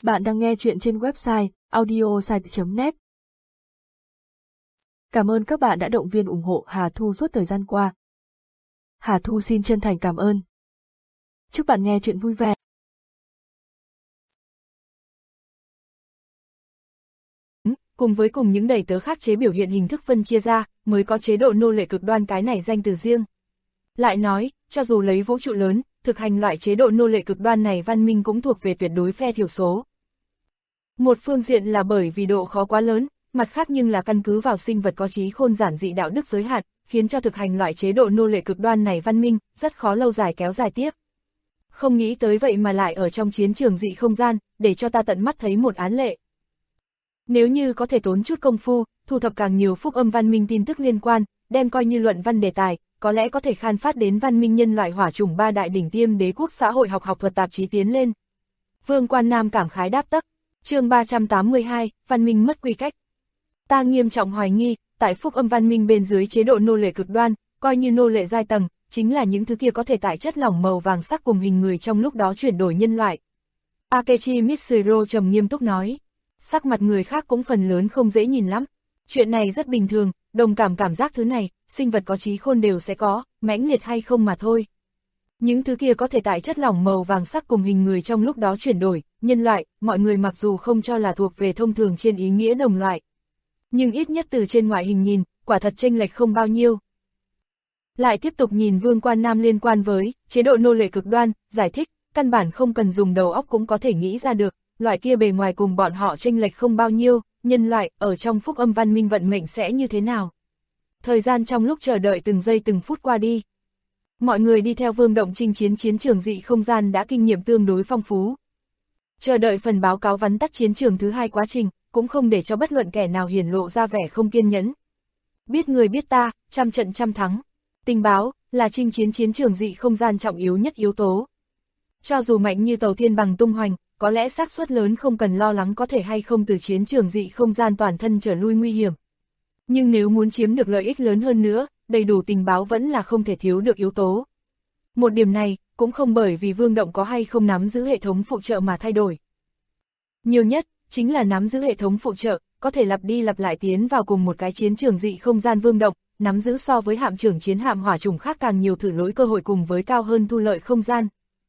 Bạn đang nghe chuyện trên website audiosite.net. Cảm ơn các bạn đã động viên ủng hộ Hà Thu suốt thời gian qua. Hà Thu xin chân thành cảm ơn. Chúc bạn nghe chuyện vui vẻ. Cùng với những đầy tớ khác chế biểu hiện hình thức phân chia ra, mới có chế độ nô lệ cực đoan, cái này danh từ riêng. Lại nói, cho dù lấy vũ trụ lớn, thực hành loại chế độ nô lệ cực đoan này, văn minh cũng thuộc về tuyệt đối phe thiểu số. Một phương diện là bởi vì độ khó quá lớn, mặt khác nhưng là căn cứ vào sinh vật có trí khôn giản dị đạo đức giới hạn, khiến cho thực hành loại chế độ nô lệ cực đoan này văn minh rất khó lâu dài kéo dài tiếp. Không nghĩ tới vậy mà lại ở trong chiến trường dị không gian, để cho ta tận mắt thấy một án lệ. Nếu như có thể tốn chút công phu, thu thập càng nhiều phúc âm văn minh tin tức liên quan, đem coi như luận văn đề tài, có lẽ có thể khan phát đến văn minh nhân loại hỏa chủng 3 đại đỉnh tiêm đế quốc xã hội học thuật tạp chí tiến lên. Vương Quan Nam cảm khái đáp tấc. Chương 382, văn minh mất quy cách. Ta nghiêm trọng hoài nghi, tại phúc âm văn minh bên dưới chế độ nô lệ cực đoan, coi như nô lệ giai tầng, chính là những thứ kia có thể tại chất lỏng màu vàng sắc cùng hình người trong lúc đó chuyển đổi nhân loại. Akechi Mitsuro trầm nghiêm túc nói. Sắc mặt người khác cũng phần lớn không dễ nhìn lắm. Chuyện này rất bình thường, đồng cảm giác thứ này, sinh vật có trí khôn đều sẽ có, mãnh liệt hay không mà thôi. Những thứ kia có thể tại chất lỏng màu vàng sắc cùng hình người trong lúc đó chuyển đổi, nhân loại, mọi người mặc dù không cho là thuộc về thông thường trên ý nghĩa đồng loại. Nhưng ít nhất từ trên ngoại hình nhìn, quả thật chênh lệch không bao nhiêu. Lại tiếp tục nhìn Vương Quan Nam liên quan với chế độ nô lệ cực đoan, giải thích, căn bản không cần dùng đầu óc cũng có thể nghĩ ra được, loại kia bề ngoài cùng bọn họ chênh lệch không bao nhiêu, nhân loại, ở trong phúc âm văn minh vận mệnh sẽ như thế nào. Thời gian trong lúc chờ đợi từng giây từng phút qua đi. Mọi người đi theo Vương Động chinh chiến chiến trường dị không gian đã kinh nghiệm tương đối phong phú. Chờ đợi phần báo cáo vắn tắt chiến trường thứ 2 quá trình, cũng không để cho bất luận kẻ nào hiển lộ ra vẻ không kiên nhẫn. Biết người biết ta, trăm trận trăm thắng. Tình báo là chinh chiến chiến trường dị không gian trọng yếu nhất yếu tố. Cho dù mạnh như tàu thiên bằng tung hoành, có lẽ xác suất lớn không cần lo lắng có thể hay không từ chiến trường dị không gian toàn thân trở lui nguy hiểm. Nhưng nếu muốn chiếm được lợi ích lớn hơn nữa, đầy đủ tình báo vẫn là không thể thiếu được yếu tố. Một điểm này, cũng không bởi vì Vương Động có hay không nắm giữ hệ thống phụ trợ mà thay đổi. Nhiều nhất, chính là nắm giữ hệ thống phụ trợ, có thể lặp đi lặp lại tiến vào cùng một cái chiến trường dị không gian. Vương Động, nắm giữ so với hạm trưởng chiến hạm hỏa chủng khác càng nhiều thử lỗi cơ hội cùng với cao hơn thu lợi không gian.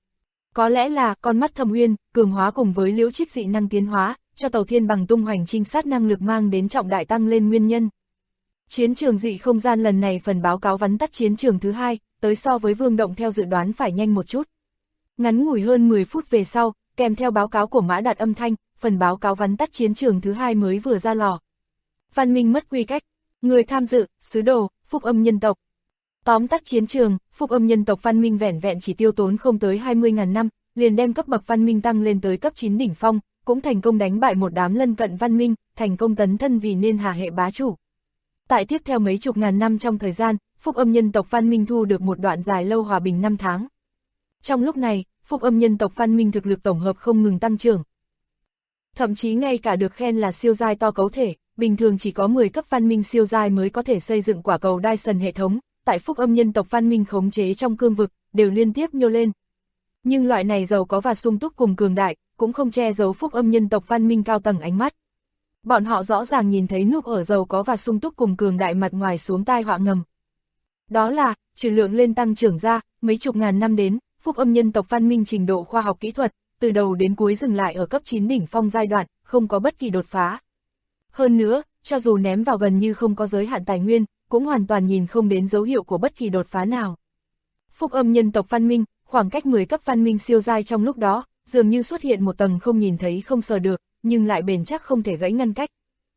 Có lẽ là con mắt thâm uyên, cường hóa cùng với liễu trích dị năng tiến hóa, cho tàu thiên bằng tung hoành trinh sát năng lực mang đến trọng đại tăng lên nguyên nhân. Chiến trường dị không gian lần này phần báo cáo vắn tắt chiến trường thứ 2, tới so với Vương Động theo dự đoán phải nhanh một chút. Ngắn ngủi hơn 10 phút về sau, kèm theo báo cáo của Mã Đạt âm thanh, phần báo cáo vắn tắt chiến trường thứ 2 mới vừa ra lò. Văn minh mất quy cách, người tham dự, sứ đồ, phúc âm nhân tộc. Tóm tắt chiến trường, phúc âm nhân tộc văn minh vẻn vẹn chỉ tiêu tốn không tới 20.000 năm, liền đem cấp bậc văn minh tăng lên tới cấp 9 đỉnh phong, cũng thành công đánh bại một đám lân cận văn minh, thành công tấn thân vì nên hà hệ bá chủ. Tại tiếp theo mấy chục ngàn năm trong thời gian, phúc âm nhân tộc văn minh thu được một đoạn dài lâu hòa bình 5 tháng. Trong lúc này, phúc âm nhân tộc văn minh thực lực tổng hợp không ngừng tăng trưởng. Thậm chí ngay cả được khen là siêu giai to cấu thể, bình thường chỉ có 10 cấp văn minh siêu giai mới có thể xây dựng quả cầu Dyson hệ thống, tại phúc âm nhân tộc văn minh khống chế trong cương vực, đều liên tiếp nhô lên. Nhưng loại này giàu có và sung túc cùng cường đại, cũng không che giấu phúc âm nhân tộc văn minh cao tầng ánh mắt. Bọn họ rõ ràng nhìn thấy núp ở giàu có và sung túc cùng cường đại mặt ngoài xuống tai họa ngầm. Đó là, trừ lượng lên tăng trưởng ra, mấy chục ngàn năm đến, phúc âm nhân tộc văn minh trình độ khoa học kỹ thuật, từ đầu đến cuối dừng lại ở cấp 9 đỉnh phong giai đoạn, không có bất kỳ đột phá. Hơn nữa, cho dù ném vào gần như không có giới hạn tài nguyên, cũng hoàn toàn nhìn không đến dấu hiệu của bất kỳ đột phá nào. Phúc âm nhân tộc văn minh, khoảng cách 10 cấp văn minh siêu giai trong lúc đó, dường như xuất hiện một tầng không nhìn thấy không sờ được, nhưng lại bền chắc không thể gãy ngăn cách.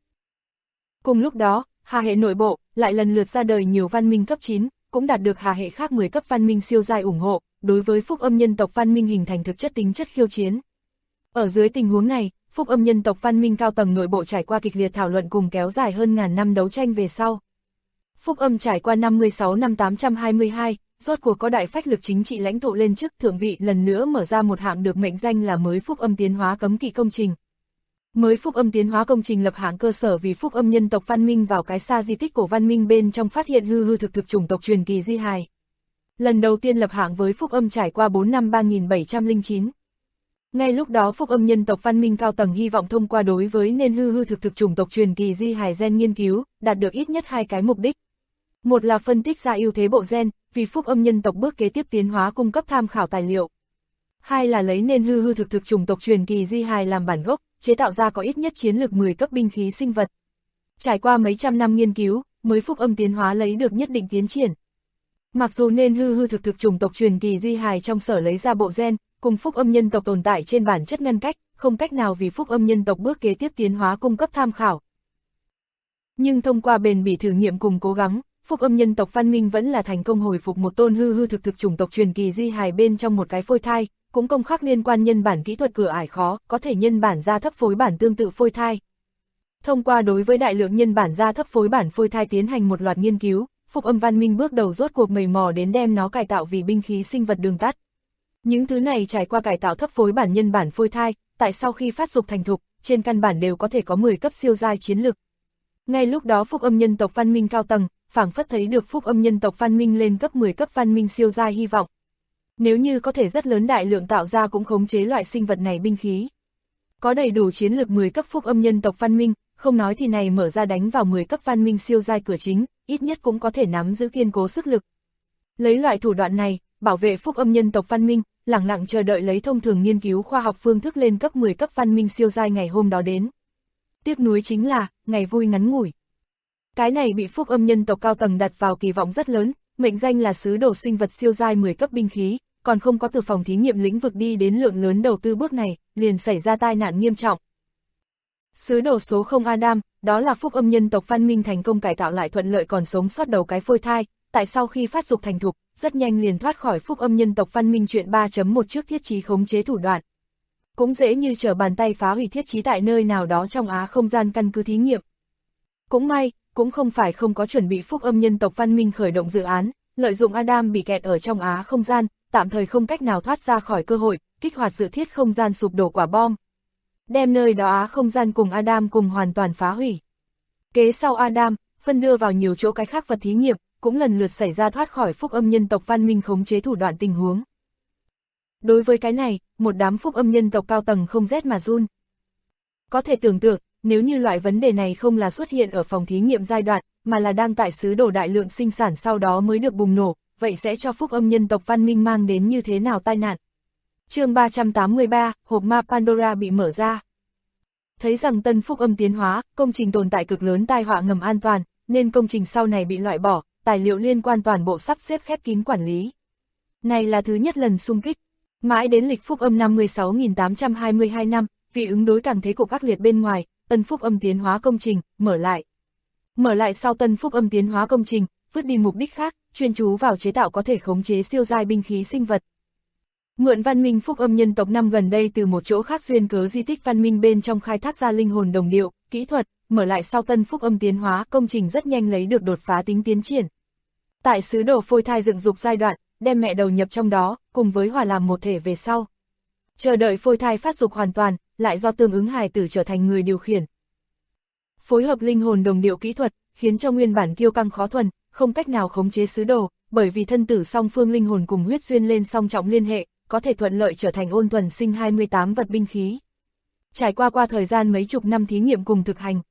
Cùng lúc đó, hà hệ nội bộ, lại lần lượt ra đời nhiều văn minh cấp 9, cũng đạt được hà hệ khác 10 cấp văn minh siêu giai ủng hộ, đối với phúc âm nhân tộc văn minh hình thành thực chất tính chất khiêu chiến. Ở dưới tình huống này, phúc âm nhân tộc văn minh cao tầng nội bộ trải qua kịch liệt thảo luận cùng kéo dài hơn ngàn năm đấu tranh về sau. Phúc âm trải qua 56 năm 822, rốt cuộc có đại phách lực chính trị lãnh tụ lên chức thượng vị lần nữa mở ra một hạng được mệnh danh là mới phúc âm tiến hóa cấm kỵ công trình. Mới phúc âm tiến hóa công trình lập hạng cơ sở vì phúc âm nhân tộc văn minh vào cái xa di tích cổ văn minh bên trong phát hiện hư thực chủng tộc truyền kỳ di hài. Lần đầu tiên lập hạng với phúc âm trải qua 4 năm 3709. Ngay lúc đó phúc âm nhân tộc văn minh cao tầng hy vọng thông qua đối với nên hư thực chủng tộc truyền kỳ di hài gen nghiên cứu, đạt được ít nhất hai cái mục đích. Một là phân tích ra ưu thế bộ gen, vì phúc âm nhân tộc bước kế tiếp tiến hóa cung cấp tham khảo tài liệu. Hai là lấy nên hư thực chủng tộc truyền kỳ di hài làm bản gốc, chế tạo ra có ít nhất chiến lược 10 cấp binh khí sinh vật. Trải qua mấy trăm năm nghiên cứu, mới phúc âm tiến hóa lấy được nhất định tiến triển. Mặc dù nên hư thực chủng tộc truyền kỳ di hài trong sở lấy ra bộ gen, cùng phúc âm nhân tộc tồn tại trên bản chất ngăn cách, không cách nào vì phúc âm nhân tộc bước kế tiếp tiến hóa cung cấp tham khảo. Nhưng thông qua bền bỉ thử nghiệm cùng cố gắng, phúc âm nhân tộc văn minh vẫn là thành công hồi phục một tôn hư thực chủng tộc truyền kỳ di hài bên trong một cái phôi thai, cũng công khắc liên quan nhân bản kỹ thuật cửa ải khó, có thể nhân bản ra thấp phối bản tương tự phôi thai. Thông qua đối với đại lượng nhân bản ra thấp phối bản phôi thai tiến hành một loạt nghiên cứu, phúc âm văn minh bước đầu rốt cuộc mầy mò đến đem nó cải tạo vì binh khí sinh vật đường tắt. Những thứ này trải qua cải tạo thấp phối bản nhân bản phôi thai, tại sau khi phát dục thành thục, trên căn bản đều có thể có 10 cấp siêu giai chiến lực. Ngay lúc đó phúc âm nhân tộc văn minh cao tầng, phảng phất thấy được phúc âm nhân tộc văn minh lên cấp 10 cấp văn minh siêu giai hy vọng. Nếu như có thể rất lớn đại lượng tạo ra cũng khống chế loại sinh vật này binh khí. Có đầy đủ chiến lược 10 cấp phúc âm nhân tộc văn minh, không nói thì này mở ra đánh vào 10 cấp văn minh siêu giai cửa chính, ít nhất cũng có thể nắm giữ kiên cố sức lực. Lấy loại thủ đoạn này, bảo vệ phúc âm nhân tộc văn minh, lẳng lặng chờ đợi lấy thông thường nghiên cứu khoa học phương thức lên cấp 10 cấp văn minh siêu giai ngày hôm đó đến. Tiếc nuối chính là, ngày vui ngắn ngủi. Cái này bị phúc âm nhân tộc cao tầng đặt vào kỳ vọng rất lớn, mệnh danh là sứ đồ sinh vật siêu giai 10 cấp binh khí, còn không có từ phòng thí nghiệm lĩnh vực đi đến lượng lớn đầu tư bước này, liền xảy ra tai nạn nghiêm trọng. Sứ đồ số 0 Adam, đó là phúc âm nhân tộc văn minh thành công cải tạo lại thuận lợi còn sống sót đầu cái phôi thai, tại sau khi phát dục thành thục, rất nhanh liền thoát khỏi phúc âm nhân tộc văn minh chuyện 3.1 trước thiết trí khống chế thủ đoạn. Cũng dễ như trở bàn tay phá hủy thiết trí tại nơi nào đó trong Á không gian căn cứ thí nghiệm. Cũng may, cũng không phải không có chuẩn bị phúc âm nhân tộc văn minh khởi động dự án, lợi dụng Adam bị kẹt ở trong Á không gian, tạm thời không cách nào thoát ra khỏi cơ hội, kích hoạt dự thiết không gian sụp đổ quả bom. Đem nơi đó Á không gian cùng Adam cùng hoàn toàn phá hủy. Kế sau Adam, phân đưa vào nhiều chỗ cái khác vật thí nghiệm, cũng lần lượt xảy ra thoát khỏi phúc âm nhân tộc văn minh khống chế thủ đoạn tình huống. Đối với cái này, một đám phúc âm nhân tộc cao tầng không rét mà run. Có thể tưởng tượng, nếu như loại vấn đề này không là xuất hiện ở phòng thí nghiệm giai đoạn, mà là đang tại sứ đồ đại lượng sinh sản sau đó mới được bùng nổ, vậy sẽ cho phúc âm nhân tộc văn minh mang đến như thế nào tai nạn. Chương 383, hộp ma Pandora bị mở ra. Thấy rằng tân phúc âm tiến hóa, công trình tồn tại cực lớn tai họa ngầm an toàn, nên công trình sau này bị loại bỏ, tài liệu liên quan toàn bộ sắp xếp khép kín quản lý. Này là thứ nhất lần xung kích. Mãi đến lịch phúc âm 56.822 năm, vì ứng đối càng thế cục ác liệt bên ngoài, tân phúc âm tiến hóa công trình, mở lại. Mở lại sau tân phúc âm tiến hóa công trình, vứt đi mục đích khác, chuyên chú vào chế tạo có thể khống chế siêu giai binh khí sinh vật. Mượn văn minh phúc âm nhân tộc năm gần đây từ một chỗ khác duyên cớ di tích văn minh bên trong khai thác ra linh hồn đồng điệu, kỹ thuật, mở lại sau tân phúc âm tiến hóa công trình rất nhanh lấy được đột phá tính tiến triển. Tại sứ đồ phôi thai dựng dục giai đoạn, đem mẹ đầu nhập trong đó, cùng với hòa làm một thể về sau. Chờ đợi phôi thai phát dục hoàn toàn, lại do tương ứng hài tử trở thành người điều khiển. Phối hợp linh hồn đồng điệu kỹ thuật, khiến cho nguyên bản kiêu căng khó thuần, không cách nào khống chế sứ đồ, bởi vì thân tử song phương linh hồn cùng huyết duyên lên song trọng liên hệ, có thể thuận lợi trở thành ôn thuần sinh 28 vật binh khí. Trải qua thời gian mấy chục năm thí nghiệm cùng thực hành.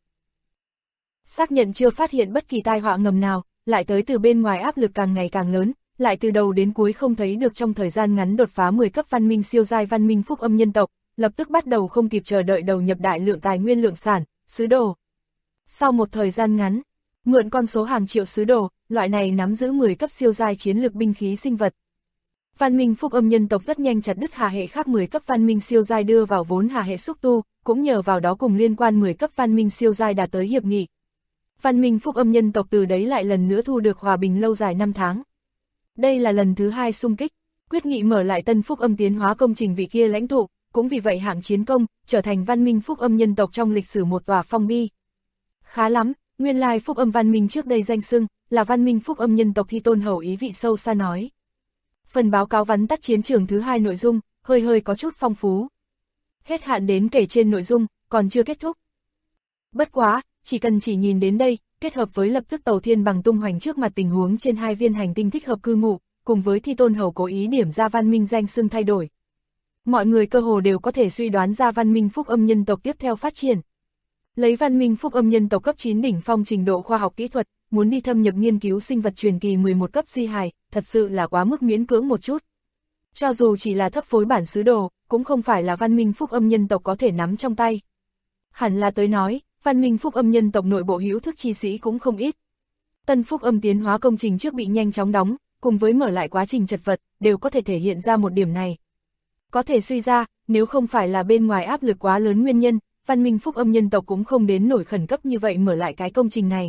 Xác nhận chưa phát hiện bất kỳ tai họa ngầm nào, lại tới từ bên ngoài áp lực càng ngày càng lớn, lại từ đầu đến cuối không thấy được trong thời gian ngắn đột phá 10 cấp văn minh siêu giai văn minh phúc âm nhân tộc, lập tức bắt đầu không kịp chờ đợi đầu nhập đại lượng tài nguyên lượng sản, sứ đồ. Sau một thời gian ngắn, mượn con số hàng triệu sứ đồ, loại này nắm giữ 10 cấp siêu giai chiến lược binh khí sinh vật. Văn minh phúc âm nhân tộc rất nhanh chặt đứt hà hệ khác 10 cấp văn minh siêu giai đưa vào vốn hà hệ xúc tu, cũng nhờ vào đó cùng liên quan 10 cấp văn minh siêu giai đạt tới hiệp nghị. Văn minh phúc âm nhân tộc từ đấy lại lần nữa thu được hòa bình lâu dài 5 tháng. Đây là lần thứ 2 xung kích, quyết nghị mở lại tân phúc âm tiến hóa công trình vị kia lãnh tụ, cũng vì vậy hạng chiến công, trở thành văn minh phúc âm nhân tộc trong lịch sử một tòa phong bi. Khá lắm, nguyên lai phúc âm văn minh trước đây danh xưng, là văn minh phúc âm nhân tộc Thi Tôn Hầu ý vị sâu xa nói. Phần báo cáo vắn tắt chiến trường thứ 2 nội dung, hơi có chút phong phú. Hết hạn đến kể trên nội dung, còn chưa kết thúc. Bất quá, chỉ nhìn đến đây, kết hợp với lập tức tàu thiên bằng tung hoành trước mặt tình huống trên 2 viên hành tinh thích hợp cư ngụ, cùng với Thi Tôn Hầu cố ý điểm ra văn minh danh xưng thay đổi. Mọi người cơ hồ đều có thể suy đoán ra văn minh phúc âm nhân tộc tiếp theo phát triển. Lấy văn minh phúc âm nhân tộc cấp 9 đỉnh phong trình độ khoa học kỹ thuật, muốn đi thâm nhập nghiên cứu sinh vật truyền kỳ 11 cấp di hài, thật sự là quá mức miễn cưỡng một chút. Cho dù chỉ là thấp phối bản sứ đồ, cũng không phải là văn minh phúc âm nhân tộc có thể nắm trong tay. Hẳn là tới nói, văn minh phúc âm nhân tộc nội bộ hữu thức chi sĩ cũng không ít. Tân phúc âm tiến hóa công trình trước bị nhanh chóng đóng, cùng với mở lại quá trình chật vật, đều có thể thể hiện ra một điểm này. Có thể suy ra, nếu không phải là bên ngoài áp lực quá lớn nguyên nhân, văn minh phúc âm nhân tộc cũng không đến nổi khẩn cấp như vậy mở lại cái công trình này.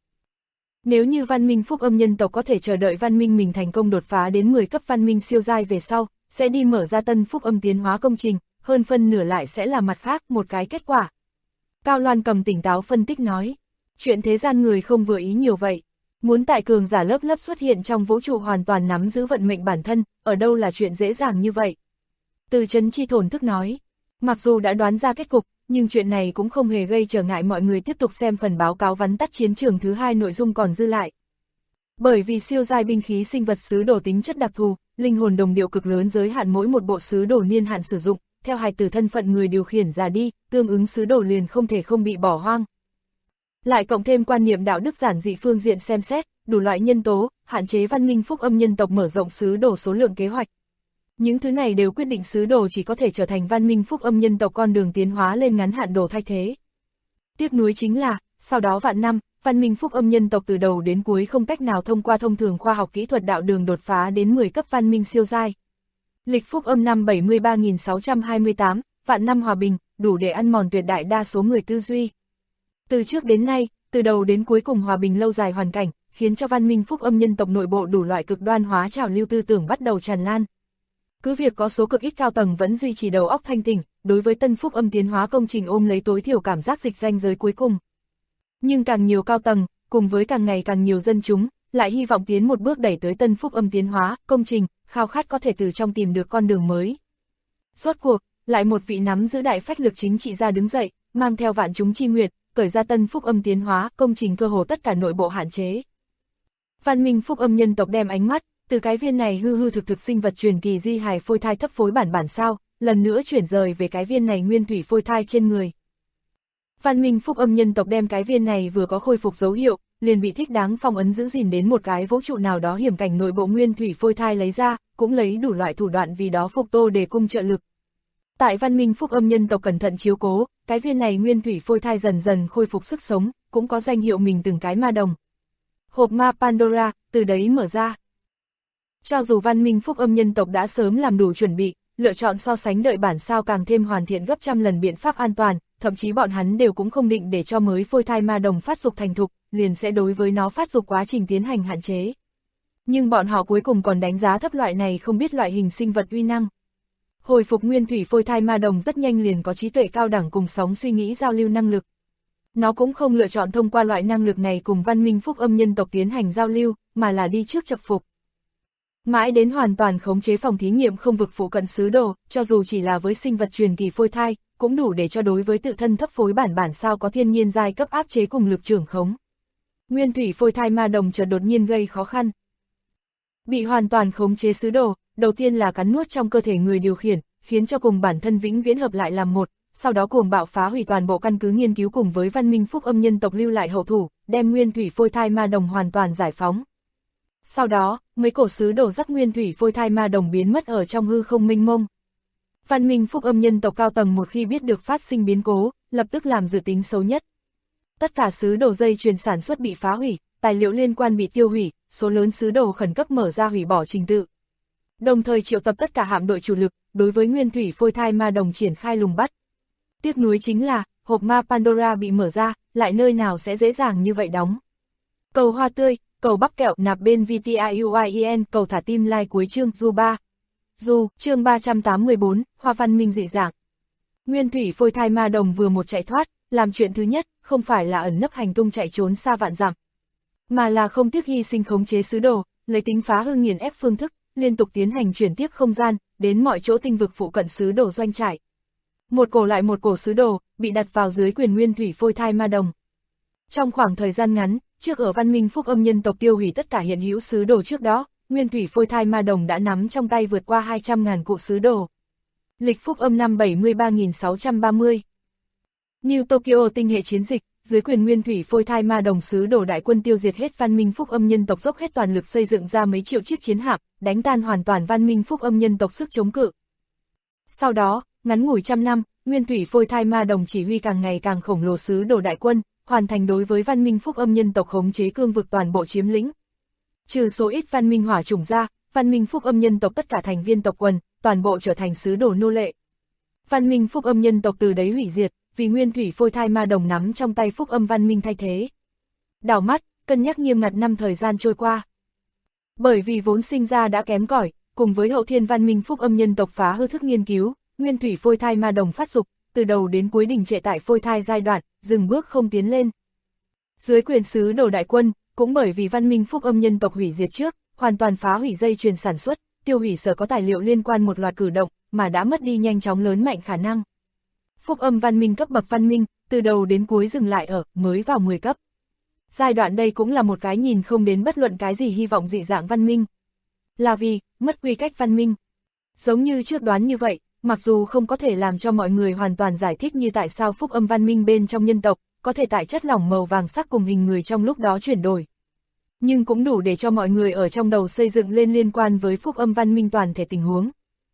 Nếu như văn minh phúc âm nhân tộc có thể chờ đợi văn minh mình thành công đột phá đến 10 cấp văn minh siêu giai về sau, sẽ đi mở ra tân phúc âm tiến hóa công trình, hơn phân nửa lại sẽ là mặt khác một cái kết quả. Cao Loan Cầm tỉnh táo phân tích nói, chuyện thế gian người không vừa ý nhiều vậy. Muốn tại cường giả lớp lớp xuất hiện trong vũ trụ hoàn toàn nắm giữ vận mệnh bản thân, ở đâu là chuyện dễ dàng như vậy. Từ Trấn Chi thổn thức nói, mặc dù đã đoán ra kết cục, nhưng chuyện này cũng không hề gây trở ngại mọi người tiếp tục xem phần báo cáo vắn tắt chiến trường thứ 2 nội dung còn dư lại. Bởi vì siêu giai binh khí sinh vật sứ đồ tính chất đặc thù, linh hồn đồng điệu cực lớn giới hạn mỗi một bộ sứ đồ niên hạn sử dụng, theo hài tử thân phận người điều khiển già đi, tương ứng sứ đồ liền không thể không bị bỏ hoang. Lại cộng thêm quan niệm đạo đức giản dị phương diện xem xét, đủ loại nhân tố, hạn chế văn minh phúc âm nhân tộc mở rộng sứ đồ số lượng kế hoạch. Những thứ này đều quyết định sứ đồ chỉ có thể trở thành văn minh phúc âm nhân tộc con đường tiến hóa lên ngắn hạn đồ thay thế. Tiếc nuối chính là, sau đó vạn năm, văn minh phúc âm nhân tộc từ đầu đến cuối không cách nào thông qua thông thường khoa học kỹ thuật đạo đường đột phá đến 10 cấp văn minh siêu giai. Lịch phúc âm năm 73.628, vạn năm hòa bình, đủ để ăn mòn tuyệt đại đa số người tư duy. Từ trước đến nay, từ đầu đến cuối cùng hòa bình lâu dài hoàn cảnh, khiến cho văn minh phúc âm nhân tộc nội bộ đủ loại cực đoan hóa trào lưu tư tưởng bắt đầu tràn lan. Cứ việc có số cực ít cao tầng vẫn duy trì đầu óc thanh tỉnh, đối với tân phúc âm tiến hóa công trình ôm lấy tối thiểu cảm giác dịch ranh giới cuối cùng. Nhưng càng nhiều cao tầng, cùng với càng ngày càng nhiều dân chúng, lại hy vọng tiến một bước đẩy tới tân phúc âm tiến hóa công trình, khao khát có thể từ trong tìm được con đường mới. Rốt cuộc, lại một vị nắm giữ đại phách lực chính trị gia đứng dậy, mang theo vạn chúng chi nguyệt, cởi ra tân phúc âm tiến hóa công trình cơ hồ tất cả nội bộ hạn chế. Văn minh phúc âm nhân tộc đem ánh mắt từ cái viên này hư hư thực thực sinh vật truyền kỳ di hài phôi thai thấp phối bản sao, lần nữa chuyển rời về cái viên này nguyên thủy phôi thai trên người. Văn minh phúc âm nhân tộc đem cái viên này vừa có khôi phục dấu hiệu, liền bị thích đáng phong ấn giữ gìn đến một cái vũ trụ nào đó hiểm cảnh nội bộ nguyên thủy phôi thai lấy ra, cũng lấy đủ loại thủ đoạn vì đó phục tô để cung trợ lực. Tại văn minh phúc âm nhân tộc cẩn thận chiếu cố, cái viên này nguyên thủy phôi thai dần dần khôi phục sức sống, cũng có danh hiệu mình từng cái ma đồng. Hộp ma Pandora, từ đấy mở ra. Cho dù văn minh phúc âm nhân tộc đã sớm làm đủ chuẩn bị, lựa chọn so sánh đợi bản sao càng thêm hoàn thiện gấp trăm lần biện pháp an toàn, thậm chí bọn hắn đều cũng không định để cho mới phôi thai ma đồng phát dục thành thục, liền sẽ đối với nó phát dục quá trình tiến hành hạn chế. Nhưng bọn họ cuối cùng còn đánh giá thấp loại này không biết loại hình sinh vật uy năng. Hồi phục nguyên thủy phôi thai ma đồng rất nhanh liền có trí tuệ cao đẳng cùng sóng suy nghĩ giao lưu năng lực. Nó cũng không lựa chọn thông qua loại năng lực này cùng văn minh phúc âm nhân tộc tiến hành giao lưu, mà là đi trước chập phục. Mãi đến hoàn toàn khống chế phòng thí nghiệm không vực phụ cận sứ đồ, cho dù chỉ là với sinh vật truyền kỳ phôi thai, cũng đủ để cho đối với tự thân thấp phối bản sao có thiên nhiên giai cấp áp chế cùng lực trưởng khống. Nguyên thủy phôi thai ma đồng chợt đột nhiên gây khó khăn. Bị hoàn toàn khống chế sứ đồ, đầu tiên là cắn nuốt trong cơ thể người điều khiển, khiến cho cùng bản thân vĩnh viễn hợp lại làm một, sau đó cuồng bạo phá hủy toàn bộ căn cứ nghiên cứu cùng với văn minh phúc âm nhân tộc lưu lại hậu thủ, đem nguyên thủy phôi thai ma đồng hoàn toàn giải phóng. Sau đó, mấy cổ sứ đồ dắt nguyên thủy phôi thai ma đồng biến mất ở trong hư không mênh mông. Văn minh phúc âm nhân tộc cao tầng một khi biết được phát sinh biến cố, lập tức làm dự tính xấu nhất. Tất cả sứ đồ dây chuyền sản xuất bị phá hủy, tài liệu liên quan bị tiêu hủy, số lớn sứ đồ khẩn cấp mở ra hủy bỏ trình tự. Đồng thời triệu tập tất cả hạm đội chủ lực, đối với nguyên thủy phôi thai ma đồng triển khai lùng bắt. Tiếc nuối chính là, hộp ma Pandora bị mở ra, lại nơi nào sẽ dễ dàng như vậy đóng. Cầu hoa tươi, cầu bắp kẹo nạp bên VTIUIEN, cầu thả tim like cuối chương Du 3. Du, chương 384, Hoa văn minh dị dạng. Nguyên thủy phôi thai ma đồng vừa một chạy thoát, làm chuyện thứ nhất, không phải là ẩn nấp hành tung chạy trốn xa vạn dặm, mà là không tiếc hy sinh khống chế sứ đồ, lấy tính phá hư nghiền ép phương thức, liên tục tiến hành chuyển tiếp không gian, đến mọi chỗ tinh vực phụ cận sứ đồ doanh trại. Một cổ lại một cổ sứ đồ, bị đặt vào dưới quyền nguyên thủy phôi thai ma đồng. Trong khoảng thời gian ngắn, trước ở văn minh phúc âm nhân tộc tiêu hủy tất cả hiện hữu sứ đồ trước đó, nguyên thủy phôi thai ma đồng đã nắm trong tay vượt qua 200.000 cụ sứ đồ. Lịch Phúc Âm năm 73.630. New Tokyo tinh hệ chiến dịch, dưới quyền nguyên thủy phôi thai ma đồng sứ đồ đại quân tiêu diệt hết văn minh Phúc Âm nhân tộc, dốc hết toàn lực xây dựng ra mấy triệu chiếc chiến hạm, đánh tan hoàn toàn văn minh Phúc Âm nhân tộc sức chống cự. Sau đó, ngắn ngủi trăm năm, nguyên thủy phôi thai ma đồng chỉ huy càng ngày càng khổng lồ sứ đồ đại quân, hoàn thành đối với văn minh Phúc Âm nhân tộc khống chế cương vực toàn bộ chiếm lĩnh. Trừ số ít văn minh hỏa chủng ra, văn minh Phúc Âm nhân tộc tất cả thành viên tộc quần, toàn bộ trở thành sứ đồ nô lệ. Văn minh Phúc Âm nhân tộc từ đấy hủy diệt, vì nguyên thủy phôi thai ma đồng nắm trong tay Phúc Âm văn minh thay thế. Đảo mắt, cân nhắc nghiêm ngặt năm thời gian trôi qua. Bởi vì vốn sinh ra đã kém cỏi, cùng với hậu thiên văn minh Phúc Âm nhân tộc phá hư thức nghiên cứu, nguyên thủy phôi thai ma đồng phát dục, từ đầu đến cuối đình trệ tại phôi thai giai đoạn, dừng bước không tiến lên. Dưới quyền sứ đồ đại quân, cũng bởi vì văn minh Phúc Âm nhân tộc hủy diệt trước, hoàn toàn phá hủy dây chuyền sản xuất, tiêu hủy sở có tài liệu liên quan một loạt cử động, mà đã mất đi nhanh chóng lớn mạnh khả năng. Phúc Âm văn minh cấp bậc văn minh, từ đầu đến cuối dừng lại ở mới vào 10 cấp. Giai đoạn đây cũng là một cái nhìn không đến bất luận cái gì hy vọng dị dạng văn minh. Là vì, mất quy cách văn minh. Giống như trước đoán như vậy, mặc dù không có thể làm cho mọi người hoàn toàn giải thích như tại sao Phúc Âm văn minh bên trong nhân tộc, có thể tại chất lỏng màu vàng sắc cùng hình người trong lúc đó chuyển đổi. Nhưng cũng đủ để cho mọi người ở trong đầu xây dựng lên liên quan với Phúc Âm văn minh toàn thể tình huống.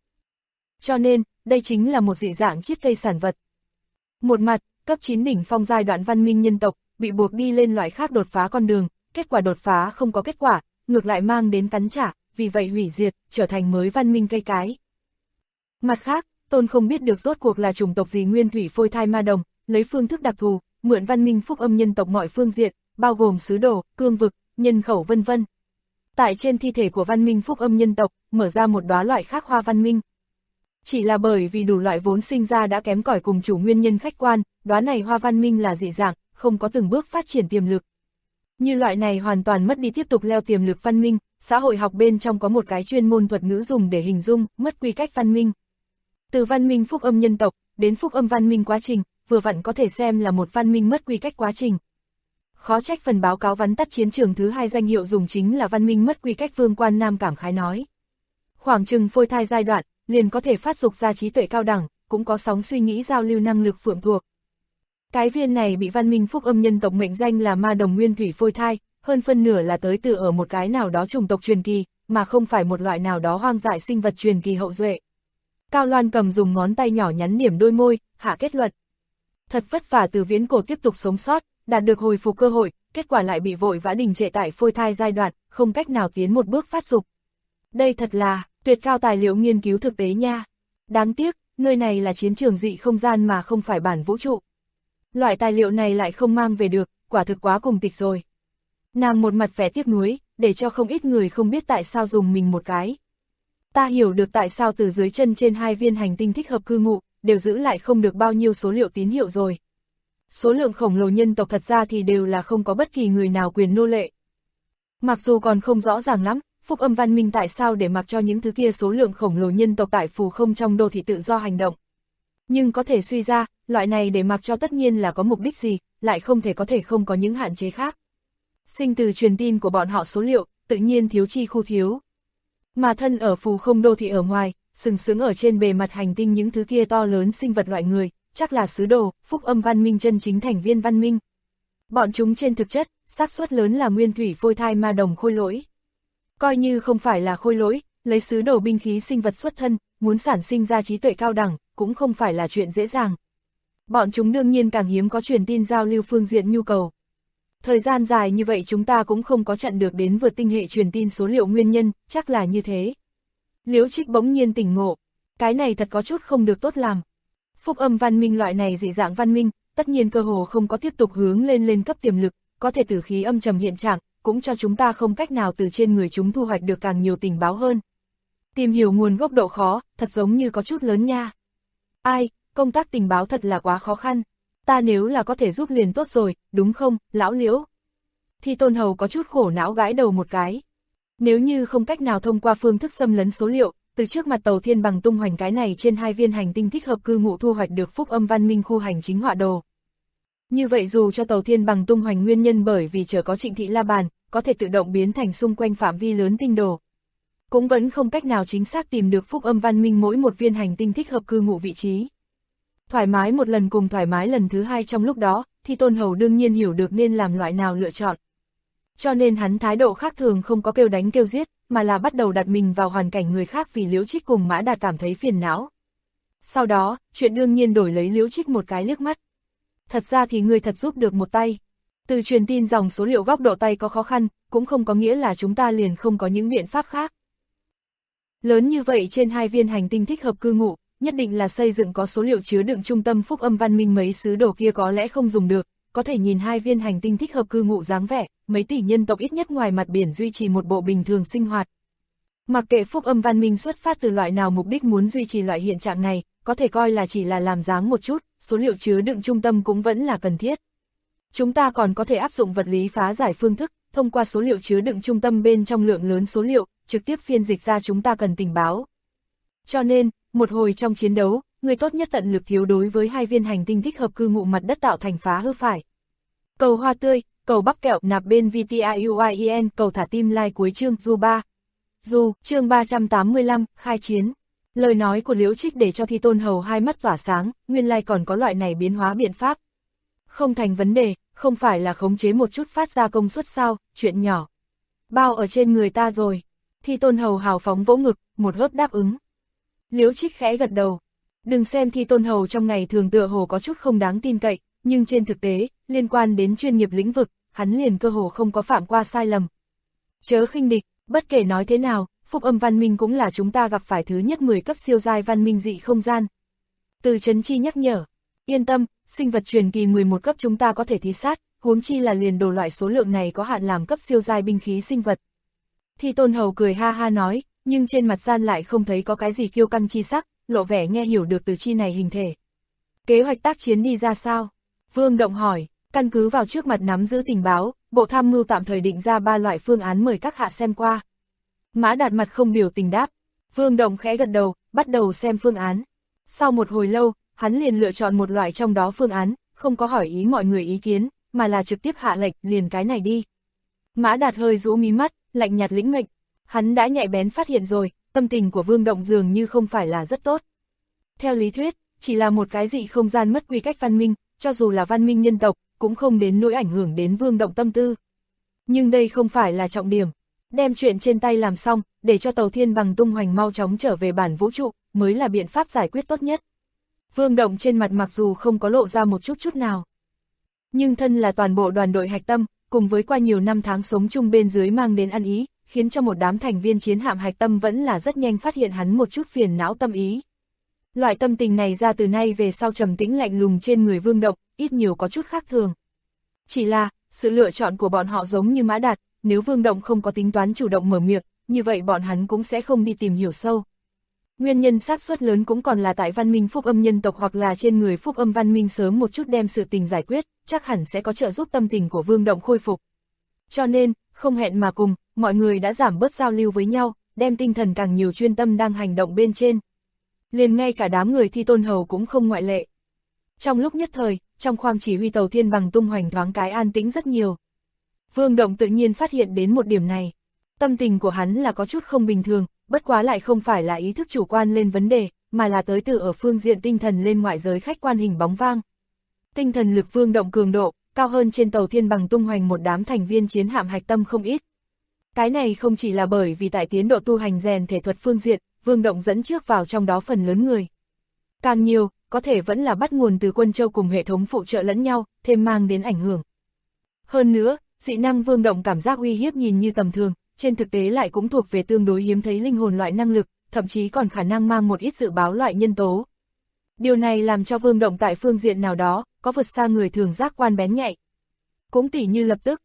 Cho nên, đây chính là một dị dạng chiết cây sản vật. Một mặt, cấp 9 đỉnh phong giai đoạn văn minh nhân tộc, bị buộc đi lên loại khác đột phá con đường, kết quả đột phá không có kết quả, ngược lại mang đến cắn trả, vì vậy hủy diệt, trở thành mới văn minh cây cái. Mặt khác, Tôn không biết được rốt cuộc là chủng tộc gì nguyên thủy phôi thai ma đồng, lấy phương thức đặc thù, mượn văn minh Phúc Âm nhân tộc mọi phương diện, bao gồm sứ đồ, cương vực, nhân khẩu vân vân. Tại trên thi thể của văn minh Phúc Âm nhân tộc, mở ra một đóa loại khác hoa văn minh. Chỉ là bởi vì đủ loại vốn sinh ra đã kém cỏi cùng chủ nguyên nhân khách quan, đóa này hoa văn minh là dị dạng, không có từng bước phát triển tiềm lực. Như loại này hoàn toàn mất đi tiếp tục leo tiềm lực văn minh, xã hội học bên trong có một cái chuyên môn thuật ngữ dùng để hình dung, mất quy cách văn minh. Từ văn minh Phúc Âm nhân tộc, đến Phúc Âm văn minh quá trình, vừa vặn có thể xem là một văn minh mất quy cách quá trình. Khó trách phần báo cáo vắn tắt chiến trường thứ 2 danh hiệu dùng chính là văn minh mất quy cách. Vương Quan Nam cảm khái nói. Khoảng chừng phôi thai giai đoạn, liền có thể phát dục ra trí tuệ cao đẳng, cũng có sóng suy nghĩ giao lưu năng lực phượng thuộc. Cái viên này bị văn minh Phúc Âm nhân tộc mệnh danh là ma đồng nguyên thủy phôi thai, hơn phân nửa là tới từ ở một cái nào đó chủng tộc truyền kỳ, mà không phải một loại nào đó hoang dại sinh vật truyền kỳ hậu duệ. Cao Loan cầm dùng ngón tay nhỏ nhắn điểm đôi môi, hạ kết luận. Thật vất vả từ viễn cổ tiếp tục sống sót, đạt được hồi phục cơ hội, kết quả lại bị vội vã đình trệ tại phôi thai giai đoạn, không cách nào tiến một bước phát dục. Đây thật là tuyệt cao tài liệu nghiên cứu thực tế nha. Đáng tiếc, nơi này là chiến trường dị không gian mà không phải bản vũ trụ. Loại tài liệu này lại không mang về được, quả thực quá cùng tịch rồi. Nàng một mặt vẻ tiếc nuối, để cho không ít người không biết tại sao dùng mình một cái. Ta hiểu được tại sao từ dưới chân trên 2 viên hành tinh thích hợp cư ngụ, đều giữ lại không được bao nhiêu số liệu tín hiệu rồi. Số lượng khổng lồ nhân tộc thật ra thì đều là không có bất kỳ người nào quyền nô lệ. Mặc dù còn không rõ ràng lắm, Phúc Âm văn minh tại sao để mặc cho những thứ kia số lượng khổng lồ nhân tộc tại phù không trong đô thị tự do hành động. Nhưng có thể suy ra, loại này để mặc cho tất nhiên là có mục đích gì, lại không thể có thể không có những hạn chế khác. Sinh từ truyền tin của bọn họ số liệu, tự nhiên thiếu chi khu thiếu. Mà thân ở phù không đô thị ở ngoài, sừng sững ở trên bề mặt hành tinh những thứ kia to lớn sinh vật loại người, chắc là sứ đồ, Phúc Âm văn minh chân chính thành viên văn minh. Bọn chúng trên thực chất, xác suất lớn là nguyên thủy phôi thai ma đồng khôi lỗi. Coi như không phải là khôi lỗi, lấy sứ đồ binh khí sinh vật xuất thân, muốn sản sinh ra trí tuệ cao đẳng, cũng không phải là chuyện dễ dàng. Bọn chúng đương nhiên càng hiếm có truyền tin giao lưu phương diện nhu cầu. Thời gian dài như vậy chúng ta cũng không có chặn được đến vượt tinh hệ truyền tin số liệu nguyên nhân, chắc là như thế. Liễu Trích bỗng nhiên tỉnh ngộ, cái này thật có chút không được tốt làm. Phúc Âm văn minh loại này dị dạng văn minh, tất nhiên cơ hồ không có tiếp tục hướng lên cấp tiềm lực, có thể tử khí âm trầm hiện trạng, cũng cho chúng ta không cách nào từ trên người chúng thu hoạch được càng nhiều tình báo hơn. Tìm hiểu nguồn gốc độ khó, thật giống như có chút lớn nha. Ai, công tác tình báo thật là quá khó khăn. Ta nếu là có thể giúp liền tốt rồi, đúng không, lão Liễu? Thì Tôn Hầu có chút khổ não gãi đầu một cái. Nếu như không cách nào thông qua phương thức xâm lấn số liệu, từ trước mặt tàu thiên bằng tung hoành cái này trên 2 viên hành tinh thích hợp cư ngụ thu hoạch được Phúc Âm văn minh khu hành chính họa đồ. Như vậy dù cho tàu thiên bằng tung hoành nguyên nhân bởi vì chở có Trịnh Thị La Bàn, có thể tự động biến thành xung quanh phạm vi lớn tinh đồ. cũng vẫn không cách nào chính xác tìm được phúc âm văn minh mỗi một viên hành tinh thích hợp cư ngụ vị trí. Thoải mái một lần cùng thoải mái lần thứ hai trong lúc đó, thì Tôn Hầu đương nhiên hiểu được nên làm loại nào lựa chọn. Cho nên hắn thái độ khác thường không có kêu đánh kêu giết, mà là bắt đầu đặt mình vào hoàn cảnh người khác vì Liễu Trích cùng Mã Đạt cảm thấy phiền não. Sau đó, chuyện đương nhiên đổi lấy Liễu Trích một cái liếc mắt. Thật ra thì ngươi thật giúp được một tay. Từ truyền tin dòng số liệu góc độ tay có khó khăn, cũng không có nghĩa là chúng ta liền không có những biện pháp khác. Lớn như vậy trên hai viên hành tinh thích hợp cư ngụ, nhất định là xây dựng có số liệu chứa đựng trung tâm phúc âm văn minh, mấy sứ đồ kia có lẽ không dùng được, có thể nhìn hai viên hành tinh thích hợp cư ngụ dáng vẻ, mấy tỷ nhân tộc ít nhất ngoài mặt biển duy trì một bộ bình thường sinh hoạt. Mặc kệ phúc âm văn minh xuất phát từ loại nào mục đích muốn duy trì loại hiện trạng này, có thể coi là chỉ là làm dáng một chút, số liệu chứa đựng trung tâm cũng vẫn là cần thiết. Chúng ta còn có thể áp dụng vật lý phá giải phương thức, thông qua số liệu chứa đựng trung tâm bên trong lượng lớn số liệu, trực tiếp phiên dịch ra chúng ta cần tình báo. Cho nên, một hồi trong chiến đấu, người tốt nhất tận lực thiếu đối với hai viên hành tinh thích hợp cư ngụ mặt đất tạo thành phá hư phải. Cầu hoa tươi, cầu bắp kẹo nạp bên VTIUIEN, cầu thả tim like cuối chương Du 3. Du, chương 385, khai chiến. Lời nói của Liễu Trích để cho Thi Tôn Hầu hai mắt tỏa sáng, nguyên lai còn có loại này biến hóa biện pháp. Không thành vấn đề, không phải là khống chế một chút phát ra công suất sao, chuyện nhỏ. Bao ở trên người ta rồi. Thi Tôn Hầu hào phóng vỗ ngực, một hớp đáp ứng. Liễu Trích khẽ gật đầu. Đừng xem Thi Tôn Hầu trong ngày thường tựa hồ có chút không đáng tin cậy, nhưng trên thực tế, liên quan đến chuyên nghiệp lĩnh vực, hắn liền cơ hồ không có phạm qua sai lầm. Chớ khinh địch, bất kể nói thế nào, phúc âm văn minh cũng là chúng ta gặp phải thứ nhất 10 cấp siêu giai văn minh dị không gian. Từ Trấn Chi nhắc nhở, yên tâm, sinh vật truyền kỳ 11 cấp chúng ta có thể thí sát, huống chi là liền đồ loại số lượng này có hạn làm cấp siêu giai binh khí sinh vật. Thi Tôn Hầu cười ha ha nói, nhưng trên mặt gian lại không thấy có cái gì kiêu căng chi sắc, lộ vẻ nghe hiểu được từ chi này hình thể. Kế hoạch tác chiến đi ra sao? Vương Động hỏi, căn cứ vào trước mặt nắm giữ tình báo, Bộ Tham mưu tạm thời định ra 3 loại phương án mời các hạ xem qua. Mã Đạt mặt không biểu tình đáp. Vương Động khẽ gật đầu, bắt đầu xem phương án. Sau một hồi lâu, hắn liền lựa chọn một loại trong đó phương án, không có hỏi ý mọi người ý kiến, mà là trực tiếp hạ lệnh, liền cái này đi. Mã Đạt hơi rũ mí mắt, lạnh nhạt lĩnh mệnh. Hắn đã nhạy bén phát hiện rồi, tâm tình của Vương Động dường như không phải là rất tốt. Theo lý thuyết, chỉ là một cái dị không gian mất quy cách văn minh, cho dù là văn minh nhân tộc, cũng không đến nỗi ảnh hưởng đến Vương Động tâm tư. Nhưng đây không phải là trọng điểm. Đem chuyện trên tay làm xong, để cho tàu Thiên Bằng tung hoành mau chóng trở về bản vũ trụ, mới là biện pháp giải quyết tốt nhất. Vương Động trên mặt mặc dù không có lộ ra một chút nào. Nhưng thân là toàn bộ đoàn đội hạch tâm, cùng với qua nhiều năm tháng sống chung bên dưới mang đến ăn ý, khiến cho một đám thành viên chiến hạm hạch tâm vẫn là rất nhanh phát hiện hắn một chút phiền não tâm ý. Loại tâm tình này ra từ nay về sau trầm tĩnh lạnh lùng trên người Vương Động, ít nhiều có chút khác thường. Chỉ là, sự lựa chọn của bọn họ giống như Mã Đạt, nếu Vương Động không có tính toán chủ động mở miệng, như vậy bọn hắn cũng sẽ không đi tìm hiểu sâu. Nguyên nhân xác suất lớn cũng còn là tại văn minh phúc âm nhân tộc hoặc là trên người phúc âm văn minh sớm một chút đem sự tình giải quyết, chắc hẳn sẽ có trợ giúp tâm tình của Vương Động khôi phục. Cho nên, không hẹn mà cùng, mọi người đã giảm bớt giao lưu với nhau, đem tinh thần càng nhiều chuyên tâm đang hành động bên trên. Liền ngay cả đám người Thi Tôn Hầu cũng không ngoại lệ. Trong lúc nhất thời, trong khoang chỉ huy tàu Thiên Bằng tung hoành thoáng cái an tĩnh rất nhiều. Vương Động tự nhiên phát hiện đến một điểm này. Tâm tình của hắn là có chút không bình thường, bất quá lại không phải là ý thức chủ quan lên vấn đề, mà là tới từ ở phương diện tinh thần lên ngoại giới khách quan hình bóng vang. Tinh thần lực Vương Động cường độ, cao hơn trên tàu Thiên Bằng tung hoành một đám thành viên chiến hạm hạch tâm không ít. Cái này không chỉ là bởi vì tại tiến độ tu hành rèn thể thuật phương diện, Vương Động dẫn trước vào trong đó phần lớn người. Càng nhiều, có thể vẫn là bắt nguồn từ Quân Châu cùng hệ thống phụ trợ lẫn nhau, thêm mang đến ảnh hưởng. Hơn nữa, dị năng Vương Động cảm giác uy hiếp nhìn như tầm thường, trên thực tế lại cũng thuộc về tương đối hiếm thấy linh hồn loại năng lực, thậm chí còn khả năng mang một ít dự báo loại nhân tố. Điều này làm cho Vương Động tại phương diện nào đó, có vượt xa người thường giác quan bén nhạy. Cũng tỉ như lập tức.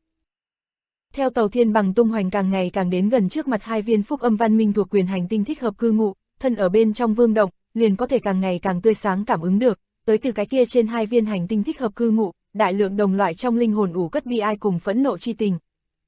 Theo tàu Thiên Bằng tung hoành càng ngày càng đến gần trước mặt hai viên phúc âm văn minh thuộc quyền hành tinh thích hợp cư ngụ, thân ở bên trong Vương Động, liền có thể càng ngày càng tươi sáng cảm ứng được, tới từ cái kia trên hai viên hành tinh thích hợp cư ngụ, đại lượng đồng loại trong linh hồn ủ cất bi ai cùng phẫn nộ chi tình.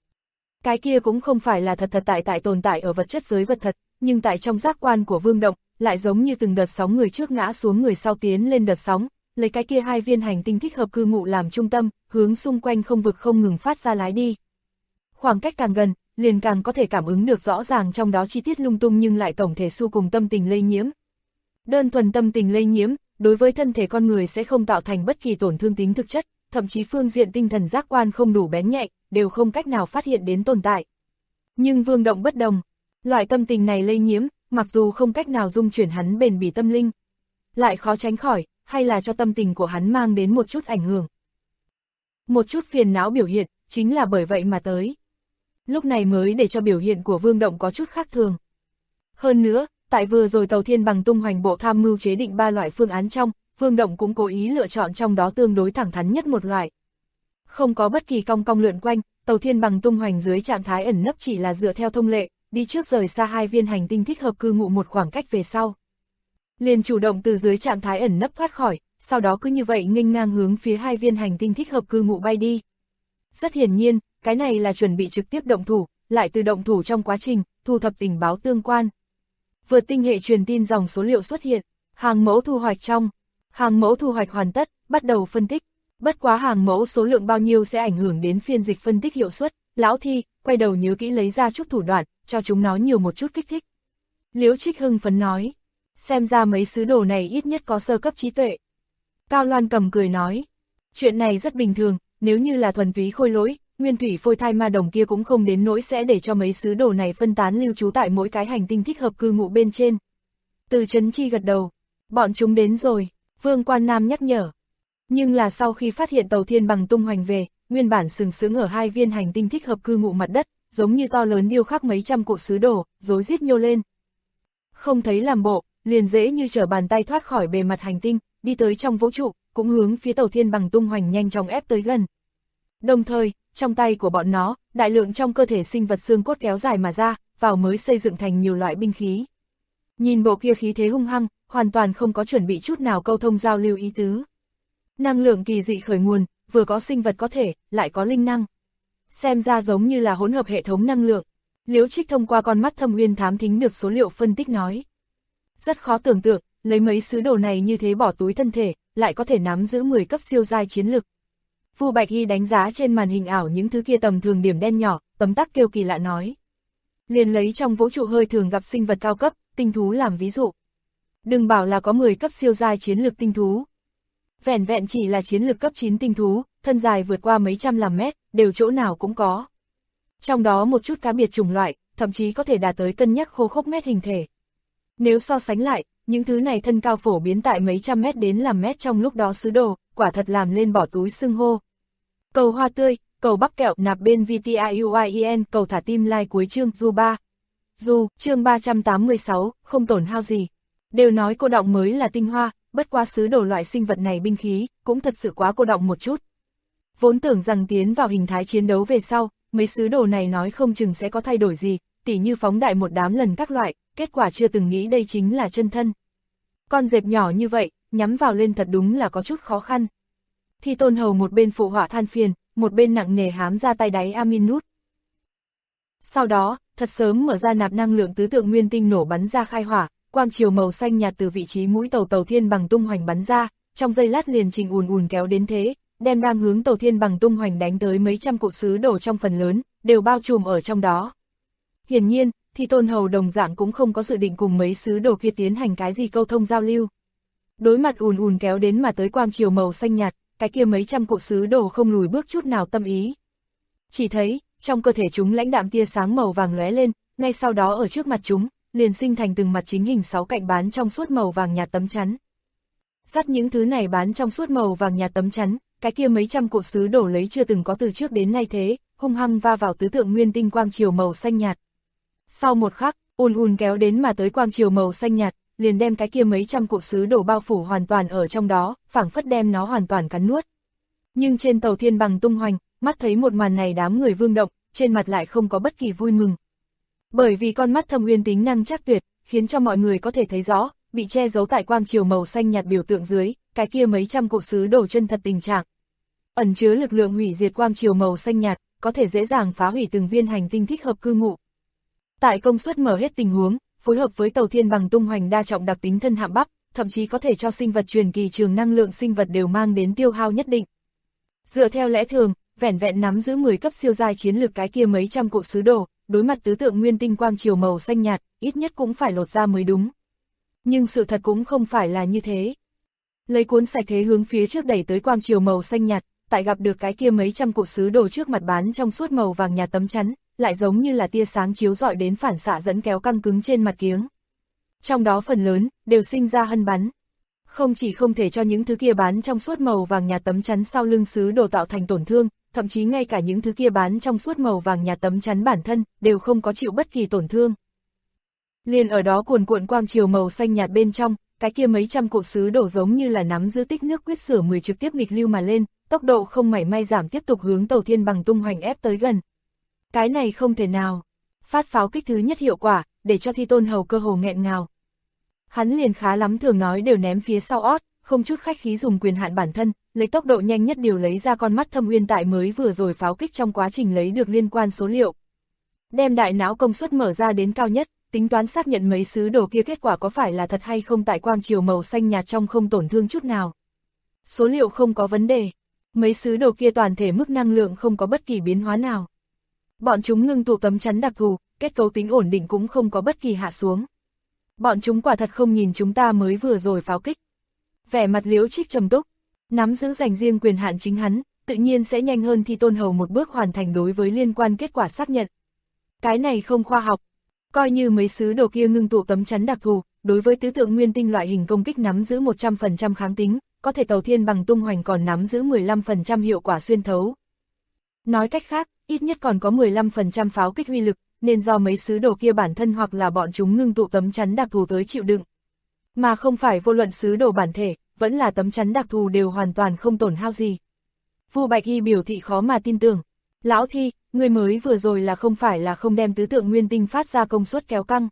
Cái kia cũng không phải là thật tại tồn tại ở vật chất giới vật thật, nhưng tại trong giác quan của Vương Động, lại giống như từng đợt sóng người trước ngã xuống người sau tiến lên đợt sóng, lấy cái kia hai viên hành tinh thích hợp cư ngụ làm trung tâm, hướng xung quanh không vực không ngừng phát ra lái đi. Khoảng cách càng gần, liền càng có thể cảm ứng được rõ ràng trong đó chi tiết lung tung nhưng lại tổng thể xu cùng tâm tình lây nhiễm. Đơn thuần tâm tình lây nhiễm, đối với thân thể con người sẽ không tạo thành bất kỳ tổn thương tính thực chất, thậm chí phương diện tinh thần giác quan không đủ bén nhạy, đều không cách nào phát hiện đến tồn tại. Nhưng Vương Động bất đồng, loại tâm tình này lây nhiễm, mặc dù không cách nào dung chuyển hắn bền bỉ tâm linh, lại khó tránh khỏi, hay là cho tâm tình của hắn mang đến một chút ảnh hưởng. Một chút phiền não biểu hiện, chính là bởi vậy mà tới. Lúc này mới để cho biểu hiện của Vương Động có chút khác thường. Hơn nữa, tại vừa rồi Tàu Thiên Bằng tung hoành bộ tham mưu chế định 3 loại phương án trong, Vương Động cũng cố ý lựa chọn trong đó tương đối thẳng thắn nhất một loại. Không có bất kỳ cong cong lượn quanh, Tàu Thiên Bằng tung hoành dưới trạng thái ẩn nấp chỉ là dựa theo thông lệ, đi trước rời xa 2 viên hành tinh thích hợp cư ngụ một khoảng cách về sau. Liền chủ động từ dưới trạng thái ẩn nấp thoát khỏi, sau đó cứ như vậy nghênh ngang hướng phía 2 viên hành tinh thích hợp cư ngụ bay đi. Rất hiển nhiên, cái này là chuẩn bị trực tiếp động thủ, lại từ động thủ trong quá trình, thu thập tình báo tương quan. Vượt tinh hệ truyền tin dòng số liệu xuất hiện, hàng mẫu thu hoạch trong. Hàng mẫu thu hoạch hoàn tất, bắt đầu phân tích. Bất quá hàng mẫu số lượng bao nhiêu sẽ ảnh hưởng đến phiên dịch phân tích hiệu suất. Lão Thi, quay đầu nhớ kỹ lấy ra chút thủ đoạn, cho chúng nó nhiều một chút kích thích. Liễu Trích hưng phấn nói. Xem ra mấy sứ đồ này ít nhất có sơ cấp trí tuệ. Cao Loan Cầm cười nói. Chuyện này rất bình thường, nếu như là thuần túy khôi lỗi, nguyên thủy phôi thai ma đồng kia cũng không đến nỗi sẽ để cho mấy sứ đồ này phân tán lưu trú tại mỗi cái hành tinh thích hợp cư ngụ bên trên. Từ Chấn Chi gật đầu. Bọn chúng đến rồi, Vương Quan Nam nhắc nhở. Nhưng là sau khi phát hiện Tàu Thiên Bằng tung hoành về, nguyên bản sừng sững ở 2 viên hành tinh thích hợp cư ngụ mặt đất, giống như to lớn điêu khắc mấy trăm cụ sứ đồ, rối rít nhô lên. Không thấy làm bộ, liền dễ như trở bàn tay thoát khỏi bề mặt hành tinh, đi tới trong vũ trụ, cũng hướng phía Tàu Thiên Bằng tung hoành nhanh chóng ép tới gần. Đồng thời, trong tay của bọn nó, đại lượng trong cơ thể sinh vật xương cốt kéo dài mà ra, vào mới xây dựng thành nhiều loại binh khí. Nhìn bộ kia khí thế hung hăng, hoàn toàn không có chuẩn bị chút nào câu thông giao lưu ý tứ. Năng lượng kỳ dị khởi nguồn, vừa có sinh vật có thể, lại có linh năng. Xem ra giống như là hỗn hợp hệ thống năng lượng. Liễu Trích thông qua con mắt thâm uyên thám thính được số liệu phân tích nói. Rất khó tưởng tượng, lấy mấy sứ đồ này như thế bỏ túi thân thể, lại có thể nắm giữ 10 cấp siêu giai chiến lực. Vu Bạch Hy đánh giá trên màn hình ảo những thứ kia tầm thường điểm đen nhỏ, tấm tắc kêu kỳ lạ nói. Liền lấy trong vũ trụ hơi thường gặp sinh vật cao cấp, tinh thú làm ví dụ. Đừng bảo là có 10 cấp siêu giai chiến lực tinh thú. Vẻn vẹn chỉ là chiến lực cấp 9 tinh thú, thân dài vượt qua mấy trăm làm mét, đều chỗ nào cũng có. Trong đó một chút cá biệt chủng loại, thậm chí có thể đạt tới cân nhắc khô khốc mét hình thể. Nếu so sánh lại, những thứ này thân cao phổ biến tại mấy trăm mét đến làm mét trong lúc đó sứ đồ, quả thật làm lên bỏ túi xưng hô. Cầu hoa tươi, cầu bắp kẹo nạp bên VTIUIEN, cầu thả tim like cuối chương Du 3. Du, chương 386, không tổn hao gì. Đều nói cô đọng mới là tinh hoa, bất qua sứ đồ loại sinh vật này binh khí, cũng thật sự quá cô đọng một chút. Vốn tưởng rằng tiến vào hình thái chiến đấu về sau, mấy sứ đồ này nói không chừng sẽ có thay đổi gì, tỉ như phóng đại một đám lần các loại, kết quả chưa từng nghĩ đây chính là chân thân. Con dẹp nhỏ như vậy, nhắm vào lên thật đúng là có chút khó khăn. Thi Tôn Hầu một bên phụ họa than phiền, một bên nặng nề hám ra tay đáy amin nút. Sau đó, thật sớm mở ra nạp năng lượng tứ tượng nguyên tinh nổ bắn ra khai hỏa, quang chiều màu xanh nhạt từ vị trí mũi Tàu Thiên Bằng tung hoành bắn ra, trong giây lát liền trình ùn kéo đến thế, đem đang hướng Tàu Thiên Bằng tung hoành đánh tới mấy trăm cụ sứ đồ trong phần lớn, đều bao trùm ở trong đó. Hiển nhiên, Thi Tôn Hầu đồng dạng cũng không có dự định cùng mấy sứ đồ kia tiến hành cái gì câu thông giao lưu. Đối mặt ùn kéo đến mà tới quang chiều màu xanh nhạt, cái kia mấy trăm cụ sứ đồ không lùi bước chút nào tâm ý. Chỉ thấy, trong cơ thể chúng lãnh đạm tia sáng màu vàng lóe lên, ngay sau đó ở trước mặt chúng, liền sinh thành từng mặt chính hình 6 cạnh bán trong suốt màu vàng nhạt tấm chắn. Dắt những thứ này bán trong suốt màu vàng nhạt tấm chắn, cái kia mấy trăm cụ sứ đồ lấy chưa từng có từ trước đến nay thế, hung hăng va vào tứ tượng nguyên tinh quang chiều màu xanh nhạt. Sau một khắc, ùn kéo đến mà tới quang chiều màu xanh nhạt, liền đem cái kia mấy trăm cụ sứ đồ bao phủ hoàn toàn ở trong đó, phảng phất đem nó hoàn toàn cắn nuốt. Nhưng trên Tàu Thiên Bằng tung hoành, mắt thấy một màn này đám người Vương Động, trên mặt lại không có bất kỳ vui mừng. Bởi vì con mắt thâm uyên tính năng chắc tuyệt, khiến cho mọi người có thể thấy rõ, bị che giấu tại quang chiều màu xanh nhạt biểu tượng dưới, cái kia mấy trăm cụ sứ đồ chân thật tình trạng. Ẩn chứa lực lượng hủy diệt quang chiều màu xanh nhạt, có thể dễ dàng phá hủy từng viên hành tinh thích hợp cư ngụ. Tại công suất mở hết tình huống, phối hợp với Tàu Thiên Bằng tung hoành đa trọng đặc tính thân hạm bắp, thậm chí có thể cho sinh vật truyền kỳ trường năng lượng sinh vật đều mang đến tiêu hao nhất định. Dựa theo lẽ thường, vẻn vẹn nắm giữ 10 cấp siêu giai chiến lược cái kia mấy trăm cụ sứ đồ, đối mặt tứ tượng nguyên tinh quang chiều màu xanh nhạt, ít nhất cũng phải lột ra mới đúng. Nhưng sự thật cũng không phải là như thế. Lấy cuốn sạch thế hướng phía trước đẩy tới quang chiều màu xanh nhạt, tại gặp được cái kia mấy trăm cụ sứ đồ trước mặt bán trong suốt màu vàng nhạt tấm chắn, lại giống như là tia sáng chiếu rọi đến phản xạ dẫn kéo căng cứng trên mặt kiếng. Trong đó phần lớn, đều sinh ra hân bắn. Không chỉ không thể cho những thứ kia bán trong suốt màu vàng nhạt tấm chắn sau lưng sứ đồ tạo thành tổn thương, thậm chí ngay cả những thứ kia bán trong suốt màu vàng nhạt tấm chắn bản thân, đều không có chịu bất kỳ tổn thương. Liền ở đó cuồn cuộn quang chiều màu xanh nhạt bên trong, cái kia mấy trăm cụ sứ đổ giống như là nắm giữ tích nước quyết sửa 10 trực tiếp nghịch lưu mà lên, tốc độ không mảy may giảm tiếp tục hướng Tàu Thiên Bằng tung hoành ép tới gần. Cái này không thể nào. Phát pháo kích thứ nhất hiệu quả, để cho Thi Tôn Hầu cơ hồ nghẹn ngào. Hắn liền khá lắm thường nói đều ném phía sau ót, không chút khách khí dùng quyền hạn bản thân, lấy tốc độ nhanh nhất điều lấy ra con mắt Thâm Uyên tại mới vừa rồi pháo kích trong quá trình lấy được liên quan số liệu. Đem đại não công suất mở ra đến cao nhất, tính toán xác nhận mấy sứ đồ kia kết quả có phải là thật hay không tại quang chiều màu xanh nhạt trong không tổn thương chút nào. Số liệu không có vấn đề. Mấy sứ đồ kia toàn thể mức năng lượng không có bất kỳ biến hóa nào. Bọn chúng ngưng tụ tấm chắn đặc thù, kết cấu tính ổn định cũng không có bất kỳ hạ xuống. Bọn chúng quả thật không nhìn chúng ta mới vừa rồi pháo kích. Vẻ mặt Liễu Trích trầm túc, nắm giữ dành riêng quyền hạn chính hắn, tự nhiên sẽ nhanh hơn Thi Tôn Hầu một bước hoàn thành đối với liên quan kết quả xác nhận. Cái này không khoa học. Coi như mấy sứ đồ kia ngưng tụ tấm chắn đặc thù, đối với tứ tượng nguyên tinh loại hình công kích nắm giữ 100% kháng tính, có thể Tàu Thiên Bằng tung hoành còn nắm giữ 15% hiệu quả xuyên thấu. Nói cách khác, ít nhất còn có 15% pháo kích uy lực, nên do mấy sứ đồ kia bản thân hoặc là bọn chúng ngưng tụ tấm chắn đặc thù tới chịu đựng. Mà không phải vô luận sứ đồ bản thể, vẫn là tấm chắn đặc thù đều hoàn toàn không tổn hao gì. Vu Bạch Y biểu thị khó mà tin tưởng. Lão Thi, người mới vừa rồi là không phải là không đem tứ tượng nguyên tinh phát ra công suất kéo căng.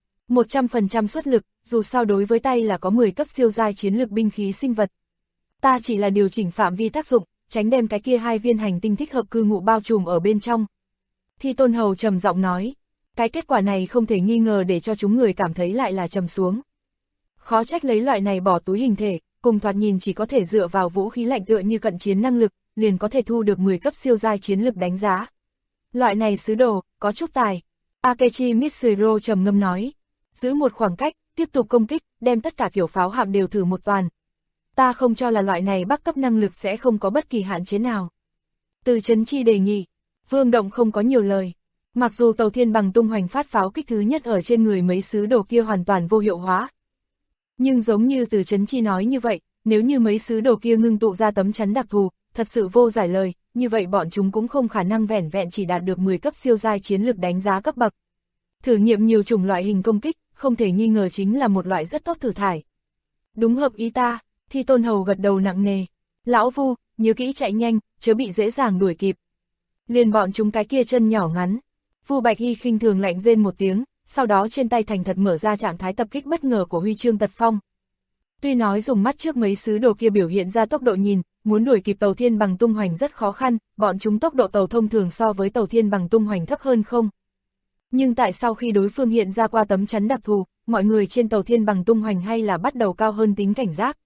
100% suất lực, dù sao đối với tay là có 10 cấp siêu giai chiến lược binh khí sinh vật. Ta chỉ là điều chỉnh phạm vi tác dụng, tránh đem cái kia 2 viên hành tinh thích hợp cư ngụ bao trùm ở bên trong. Thi Tôn Hầu trầm giọng nói, cái kết quả này không thể nghi ngờ để cho chúng người cảm thấy lại là trầm xuống. Khó trách lấy loại này bỏ túi hình thể, cùng thoạt nhìn chỉ có thể dựa vào vũ khí lạnh tựa như cận chiến năng lực, liền có thể thu được 10 cấp siêu giai chiến lực đánh giá. Loại này sứ đồ, có chút tài. Akechi Mitsuro trầm ngâm nói, giữ một khoảng cách, tiếp tục công kích, đem tất cả kiểu pháo hạm đều thử một toàn. Ta không cho là loại này bắc cấp năng lực sẽ không có bất kỳ hạn chế nào. Từ Trấn Chi đề nghị, Vương Động không có nhiều lời. Mặc dù Tàu Thiên Bằng tung hoành phát pháo kích thứ nhất ở trên người mấy sứ đồ kia hoàn toàn vô hiệu hóa. Nhưng giống như Từ Trấn Chi nói như vậy, nếu như mấy sứ đồ kia ngưng tụ ra tấm chắn đặc thù, thật sự vô giải lời, như vậy bọn chúng cũng không khả năng vẻn vẹn chỉ đạt được 10 cấp siêu giai chiến lực đánh giá cấp bậc. Thử nghiệm nhiều chủng loại hình công kích, không thể nghi ngờ chính là một loại rất tốt thử thải. Đúng hợp ý ta, Thi Tôn Hầu gật đầu nặng nề. Lão Vu, nhớ kỹ chạy nhanh, chớ bị dễ dàng đuổi kịp. Liền bọn chúng cái kia chân nhỏ ngắn. Vu Bạch Y khinh thường lạnh rên một tiếng, sau đó trên tay thành thật mở ra trạng thái tập kích bất ngờ của huy chương tật phong. Tuy nói dùng mắt trước mấy sứ đồ kia biểu hiện ra tốc độ nhìn, muốn đuổi kịp Tàu Thiên Bằng tung hoành rất khó khăn, bọn chúng tốc độ tàu thông thường so với Tàu Thiên Bằng tung hoành thấp hơn không. Nhưng tại sau khi đối phương hiện ra qua tấm chắn đặc thù, mọi người trên Tàu Thiên Bằng tung hoành hay là bắt đầu cao hơn tính cảnh giác.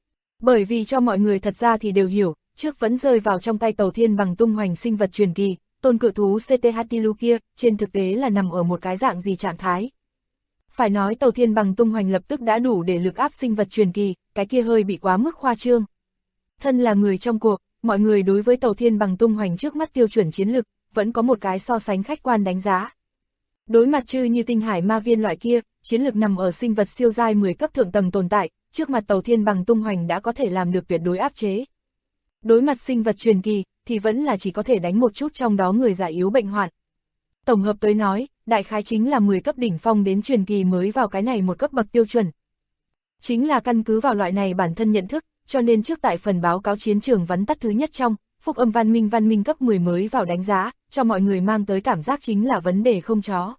Bởi vì cho mọi người thật ra thì đều hiểu, trước vẫn rơi vào trong tay Tàu Thiên Bằng tung hoành sinh vật truyền kỳ, tôn cự thú CTHTLU kia, trên thực tế là nằm ở một cái dạng gì trạng thái. Phải nói Tàu Thiên Bằng tung hoành lập tức đã đủ để lực áp sinh vật truyền kỳ, cái kia hơi bị quá mức khoa trương. Thân là người trong cuộc, mọi người đối với Tàu Thiên Bằng tung hoành trước mắt tiêu chuẩn chiến lực, vẫn có một cái so sánh khách quan đánh giá. Đối mặt chư như tinh hải ma viên loại kia, chiến lực nằm ở sinh vật siêu giai 10 cấp thượng tầng tồn tại, trước mặt Tàu Thiên Bằng tung hoành đã có thể làm được tuyệt đối áp chế. Đối mặt sinh vật truyền kỳ, thì vẫn là chỉ có thể đánh một chút trong đó người già yếu bệnh hoạn. Tổng hợp tới nói, đại khái chính là 10 cấp đỉnh phong đến truyền kỳ mới vào cái này một cấp bậc tiêu chuẩn. Chính là căn cứ vào loại này bản thân nhận thức, cho nên trước tại phần báo cáo chiến trường vắn tắt thứ nhất trong, Phúc Âm văn minh cấp 10 mới vào đánh giá, cho mọi người mang tới cảm giác chính là vấn đề không chó.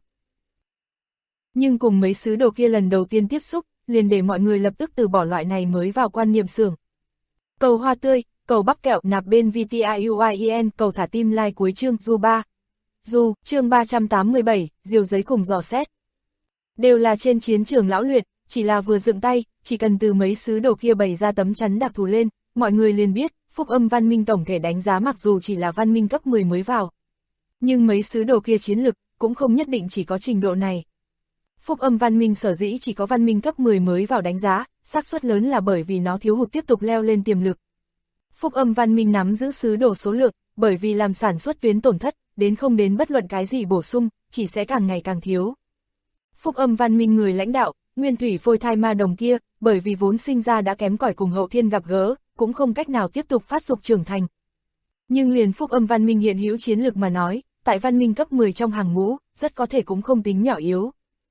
Nhưng cùng mấy sứ đồ kia lần đầu tiên tiếp xúc, liền để mọi người lập tức từ bỏ loại này mới vào quan niệm xưởng. Cầu hoa tươi, cầu bắp kẹo nạp bên VTIUIEN, cầu thả tim like cuối chương Du 3. Du, chương 387, diều giấy cùng dò xét. Đều là trên chiến trường lão luyện, chỉ là vừa dựng tay, chỉ cần từ mấy sứ đồ kia bày ra tấm chắn đặc thù lên, mọi người liền biết, Phúc Âm văn minh tổng thể đánh giá mặc dù chỉ là văn minh cấp 10 mới vào. Nhưng mấy sứ đồ kia chiến lực, cũng không nhất định chỉ có trình độ này. Phúc Âm Văn Minh sở dĩ chỉ có văn minh cấp 10 mới vào đánh giá, xác suất lớn là bởi vì nó thiếu hụt tiếp tục leo lên tiềm lực. Phúc Âm Văn Minh nắm giữ sứ đồ số lượng, bởi vì làm sản xuất tuyến tổn thất, đến không đến bất luận cái gì bổ sung, chỉ sẽ càng ngày càng thiếu. Phúc Âm Văn Minh người lãnh đạo, nguyên thủy phôi thai ma đồng kia, bởi vì vốn sinh ra đã kém cỏi cùng hậu thiên gặp gỡ, cũng không cách nào tiếp tục phát dục trưởng thành. Nhưng liền Phúc Âm Văn Minh hiện hữu chiến lực mà nói, tại văn minh cấp 10 trong hàng ngũ, rất có thể cũng không tính nhỏ yếu.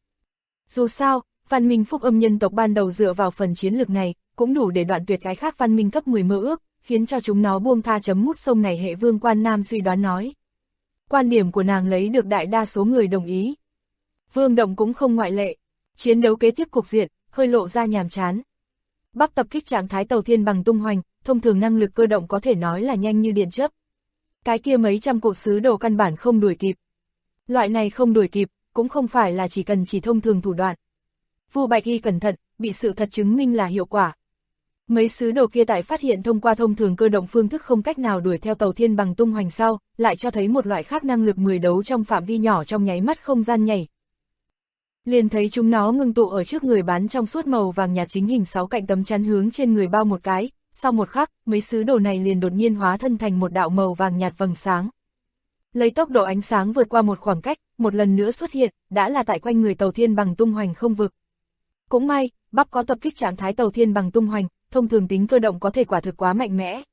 Dù sao, văn minh Phúc Âm nhân tộc ban đầu dựa vào phần chiến lược này, cũng đủ để đoạn tuyệt cái khác văn minh cấp 10 mơ ước, khiến cho chúng nó buông tha chấm mút sông này. Hệ Vương Quan Nam suy đoán nói. Quan điểm của nàng lấy được đại đa số người đồng ý. Vương Động cũng không ngoại lệ. Chiến đấu kế tiếp cục diện, hơi lộ ra nhàm chán. Bắc tập kích trạng thái tàu thiên bằng tung hoành, thông thường năng lực cơ động có thể nói là nhanh như điện chớp. Cái kia mấy trăm cụ sứ đồ căn bản không đuổi kịp. Loại này không đuổi kịp, cũng không phải là chỉ thông thường thủ đoạn. Vu Bạch Y cẩn thận, bị sự thật chứng minh là hiệu quả. Mấy sứ đồ kia tại phát hiện thông qua thông thường cơ động phương thức không cách nào đuổi theo tàu thiên bằng tung hoành sau, lại cho thấy một loại khác năng lực 10 đấu trong phạm vi nhỏ trong nháy mắt không gian nhảy. Liền thấy chúng nó ngưng tụ ở trước người bán trong suốt màu vàng nhạt chính hình 6 cạnh tấm chắn hướng trên người bao một cái, sau một khắc, mấy sứ đồ này liền đột nhiên hóa thân thành một đạo màu vàng nhạt vầng sáng. Lấy tốc độ ánh sáng vượt qua một khoảng cách, một lần nữa xuất hiện, đã là tại quanh người tàu thiên bằng tung hoành không vực. Cũng may, Bắp có tập kích trạng thái tàu thiên bằng tung hoành, thông thường tính cơ động có thể quả thực quá mạnh mẽ.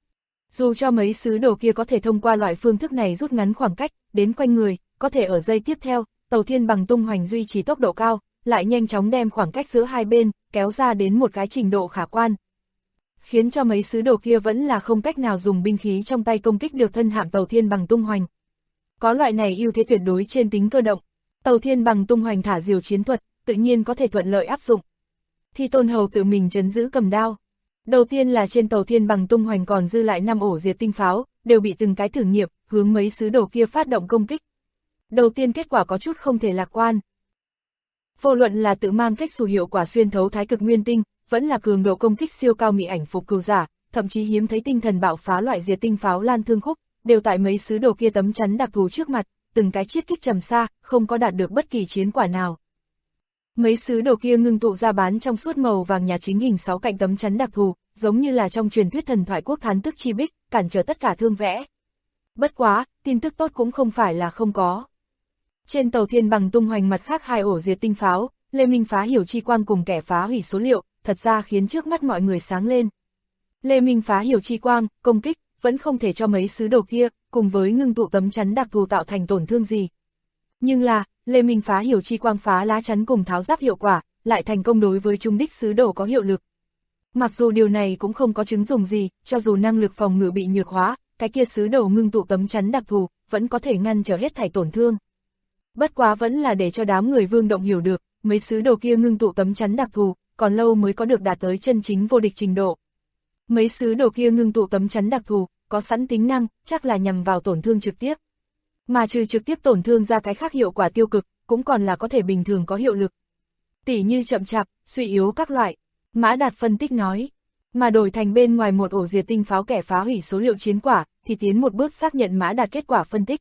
Dù cho mấy sứ đồ kia có thể thông qua loại phương thức này rút ngắn khoảng cách, đến quanh người, có thể ở giây tiếp theo, tàu thiên bằng tung hoành duy trì tốc độ cao, lại nhanh chóng đem khoảng cách giữa hai bên, kéo ra đến một cái trình độ khả quan. Khiến cho mấy sứ đồ kia vẫn là không cách nào dùng binh khí trong tay công kích được thân hạm tàu thiên bằng tung hoành. Có loại này ưu thế tuyệt đối trên tính cơ động, tàu thiên bằng tung hoành thả diều chiến thuật, tự nhiên có thể thuận lợi áp dụng. Thi Tôn Hầu tự mình trấn giữ cầm đao. Đầu tiên là trên tàu thiên bằng tung hoành còn dư lại 5 ổ diệt tinh pháo, đều bị từng cái thử nghiệm, hướng mấy sứ đồ kia phát động công kích. Đầu tiên kết quả có chút không thể lạc quan. Vô luận là tự mang cách xù hiệu quả xuyên thấu thái cực nguyên tinh, vẫn là cường độ công kích siêu cao mị ảnh phục cừu giả, thậm chí hiếm thấy tinh thần bạo phá loại diệt tinh pháo lan thương khúc, đều tại mấy sứ đồ kia tấm chắn đặc thù trước mặt, từng cái chiết kích trầm xa, không có đạt được bất kỳ chiến quả nào. Mấy sứ đồ kia ngưng tụ ra bán trong suốt màu vàng nhạt chính hình 6 cạnh tấm chắn đặc thù, giống như là trong truyền thuyết thần thoại quốc thán tức chi bích, cản trở tất cả thương vẽ. Bất quá, tin tức tốt cũng không phải là không có. Trên tàu thiên bằng tung hoành mặt khác 2 ổ diệt tinh pháo, Lê Minh phá hiểu chi quang cùng kẻ phá hủy số liệu, thật ra khiến trước mắt mọi người sáng lên. Lê Minh phá hiểu chi quang, công kích, vẫn không thể cho mấy sứ đồ kia, cùng với ngưng tụ tấm chắn đặc thù tạo thành tổn thương gì. Nhưng là, Lê Minh phá hiểu chi quang phá lá chắn cùng tháo giáp hiệu quả, lại thành công đối với trung đích sứ đồ có hiệu lực. Mặc dù điều này cũng không có chứng dùng gì, cho dù năng lực phòng ngự bị nhược hóa, cái kia sứ đồ ngưng tụ tấm chắn đặc thù, vẫn có thể ngăn trở hết thảy tổn thương. Bất quá vẫn là để cho đám người Vương Động hiểu được, mấy sứ đồ kia ngưng tụ tấm chắn đặc thù, còn lâu mới có được đạt tới chân chính vô địch trình độ. Mấy sứ đồ kia ngưng tụ tấm chắn đặc thù, có sẵn tính năng, chắc là nhằm vào tổn thương trực tiếp. Mà trừ trực tiếp tổn thương ra cái khác hiệu quả tiêu cực, cũng còn là có thể bình thường có hiệu lực. Tỉ như chậm chạp, suy yếu các loại. Mã Đạt phân tích nói, mà đổi thành bên ngoài một ổ diệt tinh pháo kẻ phá hủy số liệu chiến quả, thì tiến một bước xác nhận Mã Đạt kết quả phân tích.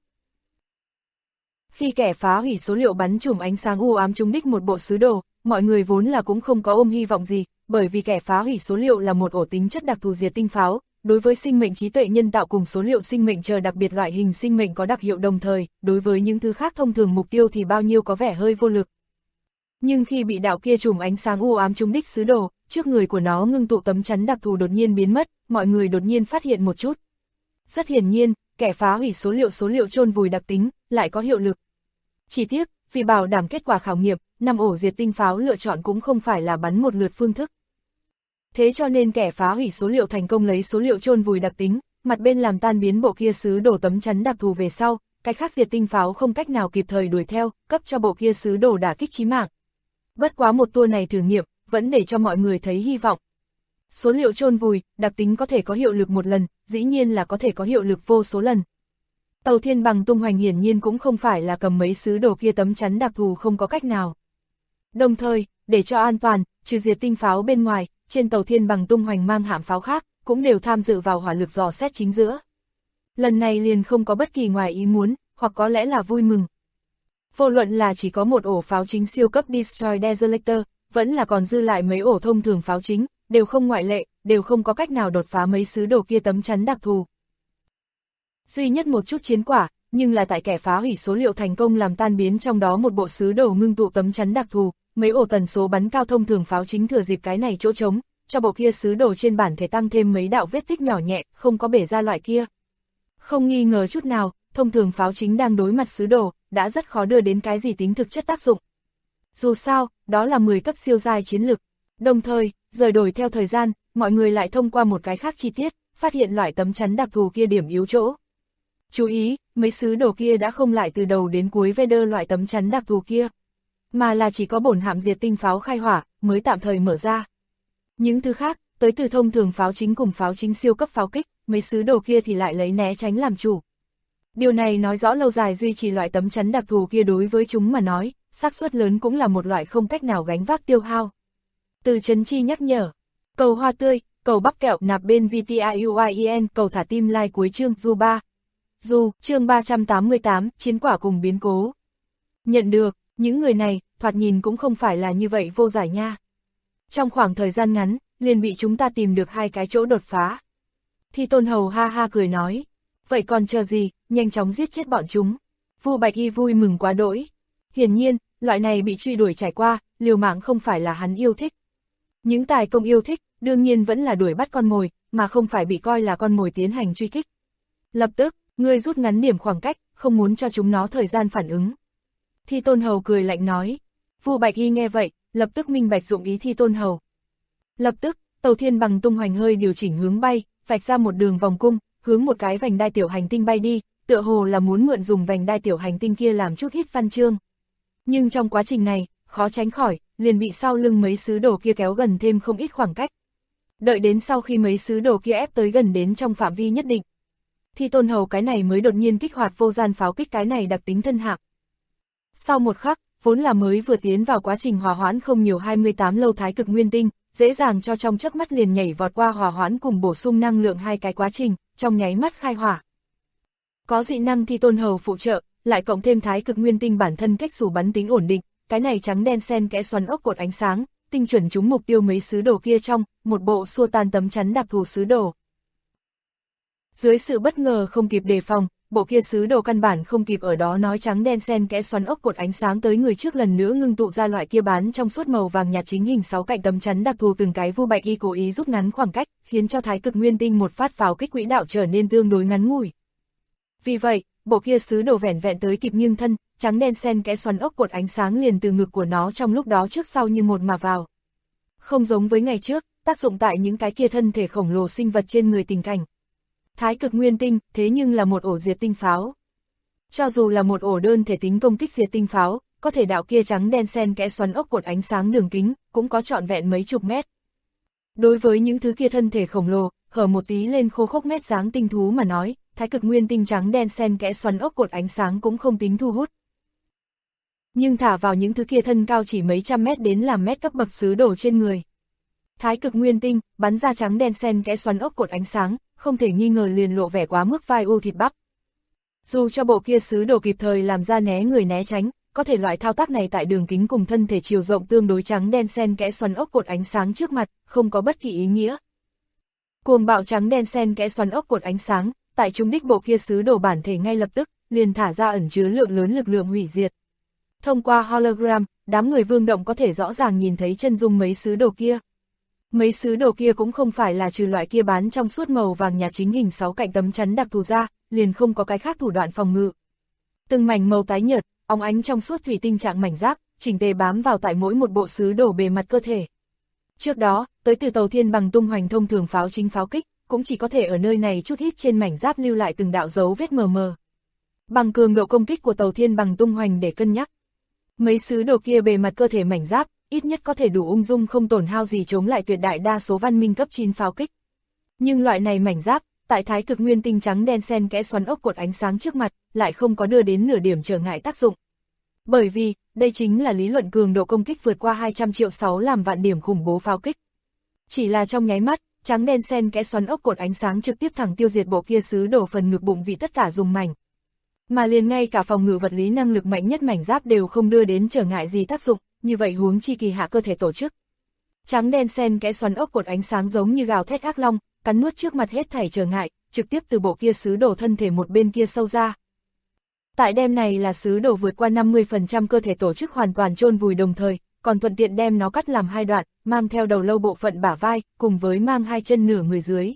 Khi kẻ phá hủy số liệu bắn chùm ánh sáng u ám trúng đích một bộ sứ đồ, mọi người vốn là cũng không có ôm hy vọng gì, bởi vì kẻ phá hủy số liệu là một ổ tính chất đặc thù diệt tinh pháo, đối với sinh mệnh trí tuệ nhân tạo cùng số liệu sinh mệnh chờ đặc biệt loại hình sinh mệnh có đặc hiệu đồng thời, đối với những thứ khác thông thường mục tiêu thì bao nhiêu có vẻ hơi vô lực. Nhưng khi bị đạo kia chùm ánh sáng u ám trúng đích sứ đồ, trước người của nó ngưng tụ tấm chắn đặc thù đột nhiên biến mất, mọi người đột nhiên phát hiện một chút. Rất hiển nhiên, kẻ phá hủy số liệu chôn vùi đặc tính, lại có hiệu lực. Chỉ tiếc, vì bảo đảm kết quả khảo nghiệm, 5 ổ diệt tinh pháo lựa chọn cũng không phải là bắn một lượt phương thức. Thế cho nên kẻ phá hủy số liệu thành công lấy số liệu chôn vùi đặc tính, mặt bên làm tan biến bộ kia sứ đồ tấm chắn đặc thù về sau, cái khác diệt tinh pháo không cách nào kịp thời đuổi theo, cấp cho bộ kia sứ đồ đả kích chí mạng. Bất quá một tour này thử nghiệm, vẫn để cho mọi người thấy hy vọng. Số liệu chôn vùi, đặc tính có thể có hiệu lực một lần, dĩ nhiên là có thể có hiệu lực vô số lần. Tàu thiên bằng tung hoành hiển nhiên cũng không phải là cầm mấy sứ đồ kia tấm chắn đặc thù không có cách nào. Đồng thời, để cho an toàn, trừ diệt tinh pháo bên ngoài, trên tàu thiên bằng tung hoành mang hạm pháo khác, cũng đều tham dự vào hỏa lực dò xét chính giữa. Lần này liền không có bất kỳ ngoài ý muốn, hoặc có lẽ là vui mừng. Vô luận là chỉ có một ổ pháo chính siêu cấp Destroy Desolator, vẫn là còn dư lại mấy ổ thông thường pháo chính, đều không ngoại lệ, đều không có cách nào đột phá mấy sứ đồ kia tấm chắn đặc thù. Duy nhất một chút chiến quả, nhưng là tại kẻ phá hủy số liệu thành công làm tan biến trong đó một bộ sứ đồ ngưng tụ tấm chắn đặc thù, mấy ổ tần số bắn cao thông thường pháo chính thừa dịp cái này chỗ trống, cho bộ kia sứ đồ trên bản thể tăng thêm mấy đạo vết tích nhỏ nhẹ, không có bể ra loại kia. Không nghi ngờ chút nào, thông thường pháo chính đang đối mặt sứ đồ, đã rất khó đưa đến cái gì tính thực chất tác dụng. Dù sao, đó là 10 cấp siêu giai chiến lực. Đồng thời, rời đổi theo thời gian, mọi người lại thông qua một cái khác chi tiết, phát hiện loại tấm chắn đặc thù kia điểm yếu chỗ. Chú ý, mấy sứ đồ kia đã không lại từ đầu đến cuối Vader loại tấm chắn đặc thù kia, mà là chỉ có bổn hạm diệt tinh pháo khai hỏa, mới tạm thời mở ra. Những thứ khác, tới từ thông thường pháo chính cùng pháo chính siêu cấp pháo kích, mấy sứ đồ kia thì lại lấy né tránh làm chủ. Điều này nói rõ lâu dài duy trì loại tấm chắn đặc thù kia đối với chúng mà nói, xác suất lớn cũng là một loại không cách nào gánh vác tiêu hao. Từ Trấn Chi nhắc nhở, cầu hoa tươi, cầu bắp kẹo nạp bên VTIUIEN, cầu thả tim like cuối chương du 3. Du, chương 388, chiến quả cùng biến cố. Nhận được, những người này, thoạt nhìn cũng không phải là như vậy vô giải nha. Trong khoảng thời gian ngắn, liền bị chúng ta tìm được 2 cái chỗ đột phá. Thi Tôn Hầu ha ha cười nói, vậy còn chờ gì, nhanh chóng giết chết bọn chúng. Vu Bạch Y vui mừng quá đỗi. Hiển nhiên, loại này bị truy đuổi trải qua, liều mạng không phải là hắn yêu thích. Những tài công yêu thích, đương nhiên vẫn là đuổi bắt con mồi, mà không phải bị coi là con mồi tiến hành truy kích. Lập tức, ngươi rút ngắn điểm khoảng cách, không muốn cho chúng nó thời gian phản ứng. Thi Tôn Hầu cười lạnh nói. Vu Bạch Y nghe vậy, lập tức minh bạch dụng ý Thi Tôn Hầu. Lập tức, Tàu Thiên Bằng tung hoành hơi điều chỉnh hướng bay, vạch ra một đường vòng cung, hướng một cái vành đai tiểu hành tinh bay đi, tựa hồ là muốn mượn dùng vành đai tiểu hành tinh kia làm chút hít văn chương. Nhưng trong quá trình này, khó tránh khỏi, liền bị sau lưng mấy sứ đồ kia kéo gần thêm không ít khoảng cách. Đợi đến sau khi mấy sứ đồ kia ép tới gần đến trong phạm vi nhất định, Thi Tôn Hầu cái này mới đột nhiên kích hoạt vô gian pháo kích cái này đặc tính thân hạng. Sau một khắc, vốn là mới vừa tiến vào quá trình hòa hoãn không nhiều 28 lâu thái cực nguyên tinh, dễ dàng cho trong chớp mắt liền nhảy vọt qua hòa hoãn cùng bổ sung năng lượng 2 cái quá trình, trong nháy mắt khai hỏa. Có dị năng Thi Tôn Hầu phụ trợ, lại cộng thêm thái cực nguyên tinh bản thân cách xù bắn tính ổn định, cái này trắng đen xen kẽ xoắn ốc cột ánh sáng, tinh chuẩn trúng mục tiêu mấy sứ đồ kia trong, một bộ xua tan tấm chắn đặc thù sứ đồ. Dưới sự bất ngờ không kịp đề phòng, bộ kia sứ đồ căn bản không kịp ở đó nói trắng đen xen kẽ xoắn ốc cột ánh sáng tới người trước lần nữa ngưng tụ ra loại kia bán trong suốt màu vàng nhạt chính hình 6 cạnh tấm chắn đặc thù từng cái. Vu Bạch Y cố ý rút ngắn khoảng cách, khiến cho thái cực nguyên tinh một phát pháo kích quỹ đạo trở nên tương đối ngắn ngủi. Vì vậy, bộ kia sứ đồ vẻn vẹn tới kịp nghiêng thân, trắng đen xen kẽ xoắn ốc cột ánh sáng liền từ ngực của nó trong lúc đó trước sau như một mà vào. Không giống với ngày trước, tác dụng tại những cái kia thân thể khổng lồ sinh vật trên người tình cảnh. Thái cực nguyên tinh, thế nhưng là một ổ diệt tinh pháo. Cho dù là một ổ đơn thể tính công kích diệt tinh pháo, có thể đạo kia trắng đen xen kẽ xoắn ốc cột ánh sáng đường kính, cũng có trọn vẹn mấy chục mét. Đối với những thứ kia thân thể khổng lồ, hở một tí lên khô khốc mét dáng tinh thú mà nói, thái cực nguyên tinh trắng đen xen kẽ xoắn ốc cột ánh sáng cũng không tính thu hút. Nhưng thả vào những thứ kia thân cao chỉ mấy trăm mét đến làm mét cấp bậc sứ đồ trên người. Thái cực nguyên tinh, bắn ra trắng đen xen kẽ xoắn ốc cột ánh sáng, không thể nghi ngờ liền lộ vẻ quá mức vai u thịt bắp. Dù cho bộ kia sứ đồ kịp thời làm ra né người né tránh, có thể loại thao tác này tại đường kính cùng thân thể chiều rộng tương đối trắng đen xen kẽ xoắn ốc cột ánh sáng trước mặt, không có bất kỳ ý nghĩa. Cuồng bạo trắng đen xen kẽ xoắn ốc cột ánh sáng, tại trung đích bộ kia sứ đồ bản thể ngay lập tức, liền thả ra ẩn chứa lượng lớn lực lượng hủy diệt. Thông qua hologram, đám người Vương Động có thể rõ ràng nhìn thấy chân dung mấy sứ đồ kia. Mấy sứ đồ kia cũng không phải là trừ loại kia bán trong suốt màu vàng nhạt chính hình 6 cạnh tấm chắn đặc thù ra, liền không có cái khác thủ đoạn phòng ngự. Từng mảnh màu tái nhợt, óng ánh trong suốt thủy tinh trạng mảnh giáp, chỉnh tề bám vào tại mỗi một bộ sứ đồ bề mặt cơ thể. Trước đó, tới từ Tàu Thiên Bằng tung hoành thông thường pháo chính pháo kích, cũng chỉ có thể ở nơi này chút ít trên mảnh giáp lưu lại từng đạo dấu vết mờ mờ. Bằng cường độ công kích của Tàu Thiên Bằng tung hoành để cân nhắc, mấy sứ đồ kia bề mặt cơ thể mảnh giáp, ít nhất có thể đủ ung dung không tổn hao gì chống lại tuyệt đại đa số văn minh cấp 9 pháo kích. Nhưng loại này mảnh giáp, tại thái cực nguyên tinh trắng đen xen kẽ xoắn ốc cột ánh sáng trước mặt, lại không có đưa đến nửa điểm trở ngại tác dụng. Bởi vì, đây chính là lý luận cường độ công kích vượt qua 200 triệu 6 làm vạn điểm khủng bố pháo kích. Chỉ là trong nháy mắt, trắng đen xen kẽ xoắn ốc cột ánh sáng trực tiếp thẳng tiêu diệt bộ kia sứ đồ phần ngực bụng vì tất cả dùng mảnh. Mà liền ngay cả phòng ngự vật lý năng lực mạnh nhất mảnh giáp đều không đưa đến trở ngại gì tác dụng, như vậy huống chi kỳ hạ cơ thể tổ chức. Trắng đen xen kẽ xoắn ốc cột ánh sáng giống như gào thét ác long, cắn nuốt trước mặt hết thảy trở ngại, trực tiếp từ bộ kia sứ đồ thân thể một bên kia sâu ra. Tại đêm này là sứ đồ vượt qua 50% cơ thể tổ chức hoàn toàn chôn vùi đồng thời, còn thuận tiện đem nó cắt làm hai đoạn, mang theo đầu lâu bộ phận bả vai, cùng với mang hai chân nửa người dưới.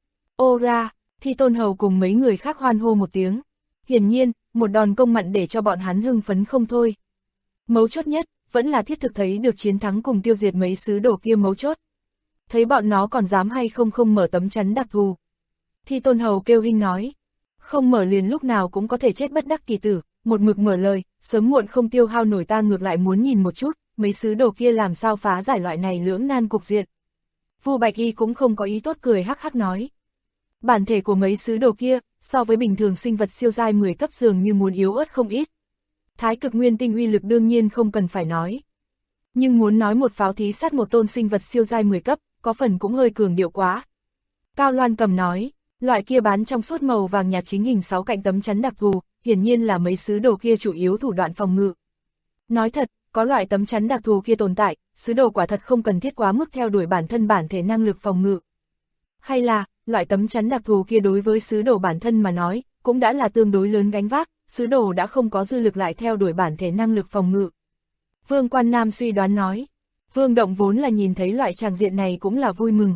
Ô ra, Thi Tôn Hầu cùng mấy người khác hoan hô một tiếng. Hiển nhiên, một đòn công mặn để cho bọn hắn hưng phấn không thôi. Mấu chốt nhất, vẫn là thiết thực thấy được chiến thắng cùng tiêu diệt mấy sứ đồ kia mấu chốt. Thấy bọn nó còn dám hay không mở tấm chắn đặc thù. Thi Tôn Hầu kêu hinh nói, không mở liền lúc nào cũng có thể chết bất đắc kỳ tử, một mực mở lời, sớm muộn không tiêu hao nổi, ta ngược lại muốn nhìn một chút, mấy sứ đồ kia làm sao phá giải loại này lưỡng nan cục diện. Vu Bạch Y cũng không có ý tốt, cười hắc hắc nói. Bản thể của mấy sứ đồ kia, so với bình thường sinh vật siêu giai 10 cấp dường như muốn yếu ớt không ít. Thái cực nguyên tinh uy lực đương nhiên không cần phải nói. Nhưng muốn nói một pháo thí sát một tôn sinh vật siêu giai 10 cấp, có phần cũng hơi cường điệu quá. Cao Loan Cầm nói, loại kia bán trong suốt màu vàng nhạt chính hình 6 cạnh tấm chắn đặc thù, hiển nhiên là mấy sứ đồ kia chủ yếu thủ đoạn phòng ngự. Nói thật, có loại tấm chắn đặc thù kia tồn tại, sứ đồ quả thật không cần thiết quá mức theo đuổi bản thân bản thể năng lực phòng ngự. Hay là, loại tấm chắn đặc thù kia đối với sứ đồ bản thân mà nói, cũng đã là tương đối lớn gánh vác, sứ đồ đã không có dư lực lại theo đuổi bản thể năng lực phòng ngự. Vương Quan Nam suy đoán nói, Vương Động vốn là nhìn thấy loại tràng diện này cũng là vui mừng.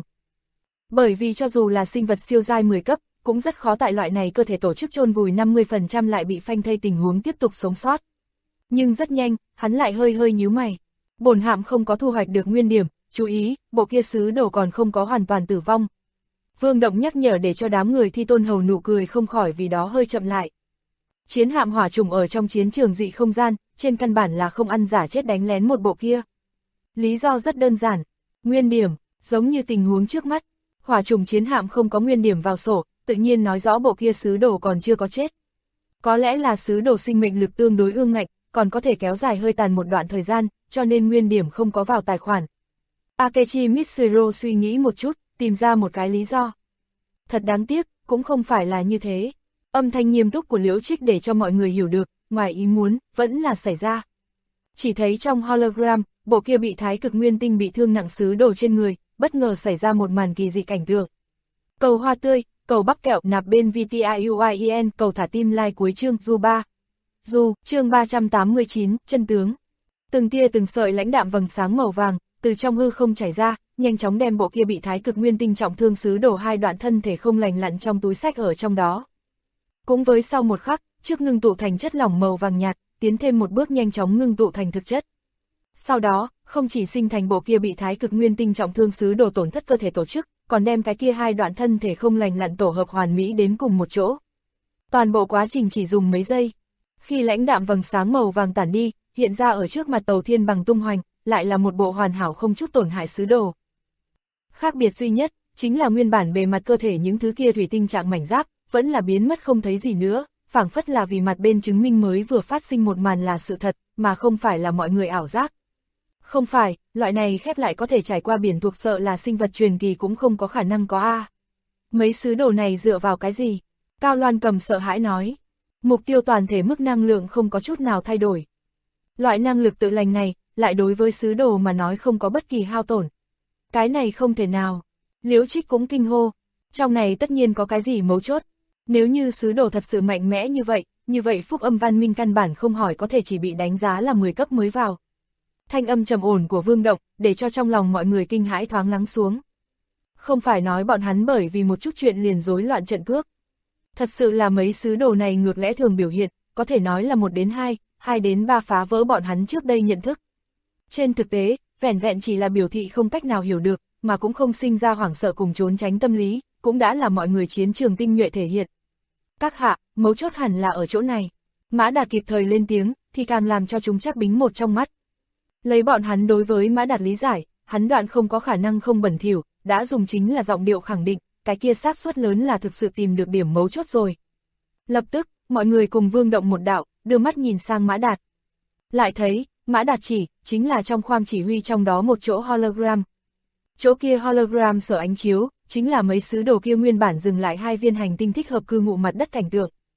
Bởi vì cho dù là sinh vật siêu giai 10 cấp, cũng rất khó tại loại này cơ thể tổ chức chôn vùi 50% lại bị phanh thây tình huống tiếp tục sống sót. Nhưng rất nhanh, hắn lại hơi nhíu mày. Bổn hạm không có thu hoạch được nguyên điểm, chú ý, bộ kia sứ đồ còn không có hoàn toàn tử vong. Vương Động nhắc nhở để cho đám người Thi Tôn Hầu nụ cười không khỏi vì đó hơi chậm lại. Chiến hạm hỏa trùng ở trong chiến trường dị không gian, trên căn bản là không ăn giả chết đánh lén một bộ kia. Lý do rất đơn giản, nguyên điểm, giống như tình huống trước mắt, hỏa trùng chiến hạm không có nguyên điểm vào sổ, tự nhiên nói rõ bộ kia sứ đồ còn chưa có chết. Có lẽ là sứ đồ sinh mệnh lực tương đối ương ngạnh, còn có thể kéo dài hơi tàn một đoạn thời gian, cho nên nguyên điểm không có vào tài khoản. Akechi Mitsuro suy nghĩ một chút, tìm ra một cái lý do. Thật đáng tiếc, cũng không phải là như thế. Âm thanh nghiêm túc của Liễu Trích để cho mọi người hiểu được, ngoài ý muốn, vẫn là xảy ra. Chỉ thấy trong hologram, bộ kia bị thái cực nguyên tinh bị thương nặng sứ đồ trên người, bất ngờ xảy ra một màn kỳ dị cảnh tượng. Cầu hoa tươi, cầu bắp kẹo nạp bên VTIUIEN, cầu thả tim like cuối chương Du 3. Du, chương 389, chân tướng. Từng tia từng sợi lãnh đạm vầng sáng màu vàng, từ trong hư không chảy ra, nhanh chóng đem bộ kia bị thái cực nguyên tinh trọng thương sứ đồ hai đoạn thân thể không lành lặn trong túi xách ở trong đó. Cũng với sau một khắc, trước ngưng tụ thành chất lỏng màu vàng nhạt, tiến thêm một bước nhanh chóng ngưng tụ thành thực chất. Sau đó, không chỉ sinh thành bộ kia bị thái cực nguyên tinh trọng thương sứ đồ tổn thất cơ thể tổ chức, còn đem cái kia hai đoạn thân thể không lành lặn tổ hợp hoàn mỹ đến cùng một chỗ. Toàn bộ quá trình chỉ dùng mấy giây. Khi lãnh đạm vầng sáng màu vàng tản đi, hiện ra ở trước mặt Tàu Thiên Bằng tung hoành, lại là một bộ hoàn hảo không chút tổn hại sứ đồ. Khác biệt duy nhất, chính là nguyên bản bề mặt cơ thể những thứ kia thủy tinh trạng mảnh giáp, vẫn là biến mất không thấy gì nữa, phảng phất là vì mặt bên chứng minh mới vừa phát sinh một màn là sự thật, mà không phải là mọi người ảo giác. Không phải, loại này khép lại có thể trải qua biển thuộc sợ là sinh vật truyền kỳ cũng không có khả năng có a. Mấy sứ đồ này dựa vào cái gì? Cao Loan Cầm sợ hãi nói. Mục tiêu toàn thể mức năng lượng không có chút nào thay đổi. Loại năng lực tự lành này, lại đối với sứ đồ mà nói không có bất kỳ hao tổn. Cái này không thể nào. Liễu Trích cũng kinh hô. Trong này tất nhiên có cái gì mấu chốt. Nếu như sứ đồ thật sự mạnh mẽ như vậy phúc âm văn minh căn bản không hỏi có thể chỉ bị đánh giá là 10 cấp mới vào. Thanh âm trầm ổn của Vương Động, để cho trong lòng mọi người kinh hãi thoáng lắng xuống. Không phải nói bọn hắn bởi vì một chút chuyện liền rối loạn trận cước. Thật sự là mấy sứ đồ này ngược lẽ thường biểu hiện, có thể nói là 1 đến 2, 2 đến 3 phá vỡ bọn hắn trước đây nhận thức. Trên thực tế, vẻn vẹn chỉ là biểu thị không cách nào hiểu được, mà cũng không sinh ra hoảng sợ cùng trốn tránh tâm lý, cũng đã là mọi người chiến trường tinh nhuệ thể hiện. Các hạ, mấu chốt hẳn là ở chỗ này. Mã Đạt kịp thời lên tiếng, thì càng làm cho chúng chắc bính một trong mắt. Lấy bọn hắn đối với Mã Đạt lý giải, hắn đoạn không có khả năng không bẩn thỉu, đã dùng chính là giọng điệu khẳng định, cái kia xác suất lớn là thực sự tìm được điểm mấu chốt rồi. Lập tức, mọi người cùng Vương Động một đạo, đưa mắt nhìn sang Mã Đạt. Lại thấy, Mã Đạt chính là trong khoang chỉ huy trong đó một chỗ hologram. Chỗ kia hologram sở ánh chiếu, chính là mấy sứ đồ kia nguyên bản dừng lại 2 viên hành tinh thích hợp cư ngụ mặt đất cảnh tượng.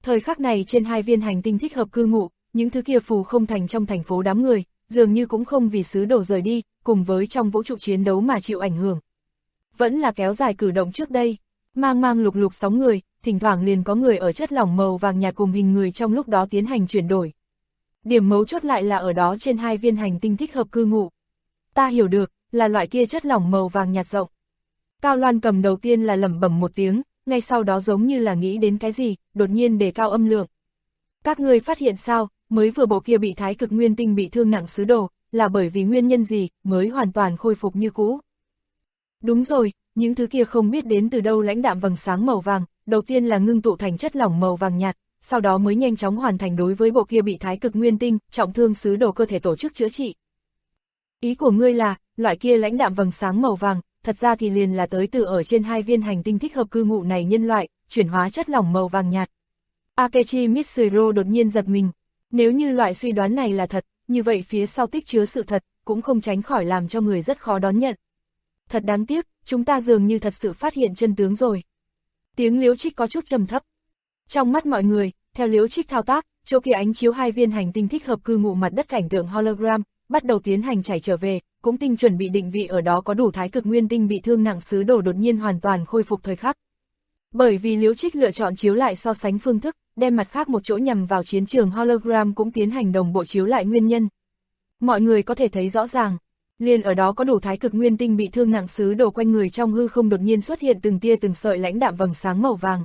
Thời khắc này trên hai viên hành tinh thích hợp cư ngụ, những thứ kia phù không thành trong thành phố đám người, dường như cũng không vì sứ đồ rời đi, cùng với trong vũ trụ chiến đấu mà chịu ảnh hưởng. Vẫn là kéo dài cử động trước đây, mang lục lục sóng người, thỉnh thoảng liền có người ở chất lỏng màu vàng nhạt cùng hình người trong lúc đó tiến hành chuyển đổi. Điểm mấu chốt lại là ở đó trên hai viên hành tinh thích hợp cư ngụ. Ta hiểu được, là loại kia chất lỏng màu vàng nhạt rộng. Cao Loan Cầm đầu tiên là lẩm bẩm một tiếng, ngay sau đó giống như là nghĩ đến cái gì, đột nhiên đề cao âm lượng. Các ngươi phát hiện sao, mới vừa bộ kia bị thái cực nguyên tinh bị thương nặng sứ đồ, là bởi vì nguyên nhân gì, mới hoàn toàn khôi phục như cũ. Đúng rồi, những thứ kia không biết đến từ đâu lãnh đạm vầng sáng màu vàng, đầu tiên là ngưng tụ thành chất lỏng màu vàng nhạt, sau đó mới nhanh chóng hoàn thành đối với bộ kia bị thái cực nguyên tinh, trọng thương sứ đồ cơ thể tổ chức chữa trị. Ý của ngươi là, loại kia lãnh đạm vầng sáng màu vàng, thật ra thì liền là tới từ ở trên hai viên hành tinh thích hợp cư ngụ này nhân loại, chuyển hóa chất lỏng màu vàng nhạt. Akechi Mitsuro đột nhiên giật mình. Nếu như loại suy đoán này là thật, như vậy phía sau tích chứa sự thật, cũng không tránh khỏi làm cho người rất khó đón nhận. Thật đáng tiếc, chúng ta dường như thật sự phát hiện chân tướng rồi. Tiếng Liễu Trích có chút trầm thấp. Trong mắt mọi người, theo Liễu Trích thao tác, chỗ kia ánh chiếu hai viên hành tinh thích hợp cư ngụ mặt đất cảnh tượng hologram, bắt đầu tiến hành chảy trở về, cũng tinh chuẩn bị định vị ở đó có đủ thái cực nguyên tinh bị thương nặng sứ đồ đột nhiên hoàn toàn khôi phục thời khắc. Bởi vì Liễu Trích lựa chọn chiếu lại so sánh phương thức, đem mặt khác một chỗ nhằm vào chiến trường hologram cũng tiến hành đồng bộ chiếu lại nguyên nhân. Mọi người có thể thấy rõ ràng, liền ở đó có đủ thái cực nguyên tinh bị thương nặng sứ đồ quanh người trong hư không đột nhiên xuất hiện từng tia từng sợi lãnh đạm vầng sáng màu vàng.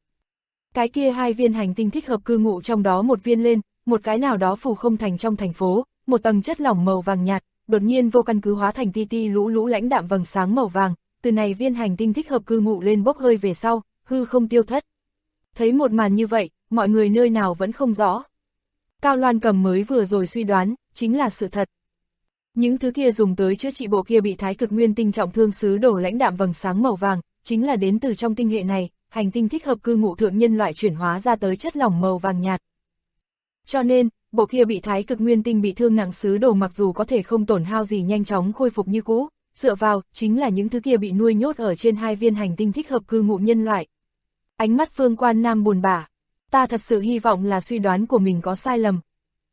Cái kia hai viên hành tinh thích hợp cư ngụ trong đó một viên lên, một cái nào đó phù không thành trong thành phố, một tầng chất lỏng màu vàng nhạt, đột nhiên vô căn cứ hóa thành ti ti lũ lũ lãnh đạm vầng sáng màu vàng, từ này viên hành tinh thích hợp cư ngụ lên bốc hơi về sau, hư không tiêu thất. Thấy một màn như vậy, mọi người nơi nào vẫn không rõ. Cao Loan Cầm mới vừa rồi suy đoán, chính là sự thật. Những thứ kia dùng tới chữa trị bộ kia bị thái cực nguyên tinh trọng thương sứ đồ lãnh đạm vầng sáng màu vàng, chính là đến từ trong tinh hệ này, hành tinh thích hợp cư ngụ thượng nhân loại chuyển hóa ra tới chất lỏng màu vàng nhạt. Cho nên, bộ kia bị thái cực nguyên tinh bị thương nặng sứ đồ mặc dù có thể không tổn hao gì nhanh chóng khôi phục như cũ, dựa vào, chính là những thứ kia bị nuôi nhốt ở trên hai viên hành tinh thích hợp cư ngụ nhân loại. Ánh mắt Phương Quan Nam buồn bã. Ta thật sự hy vọng là suy đoán của mình có sai lầm.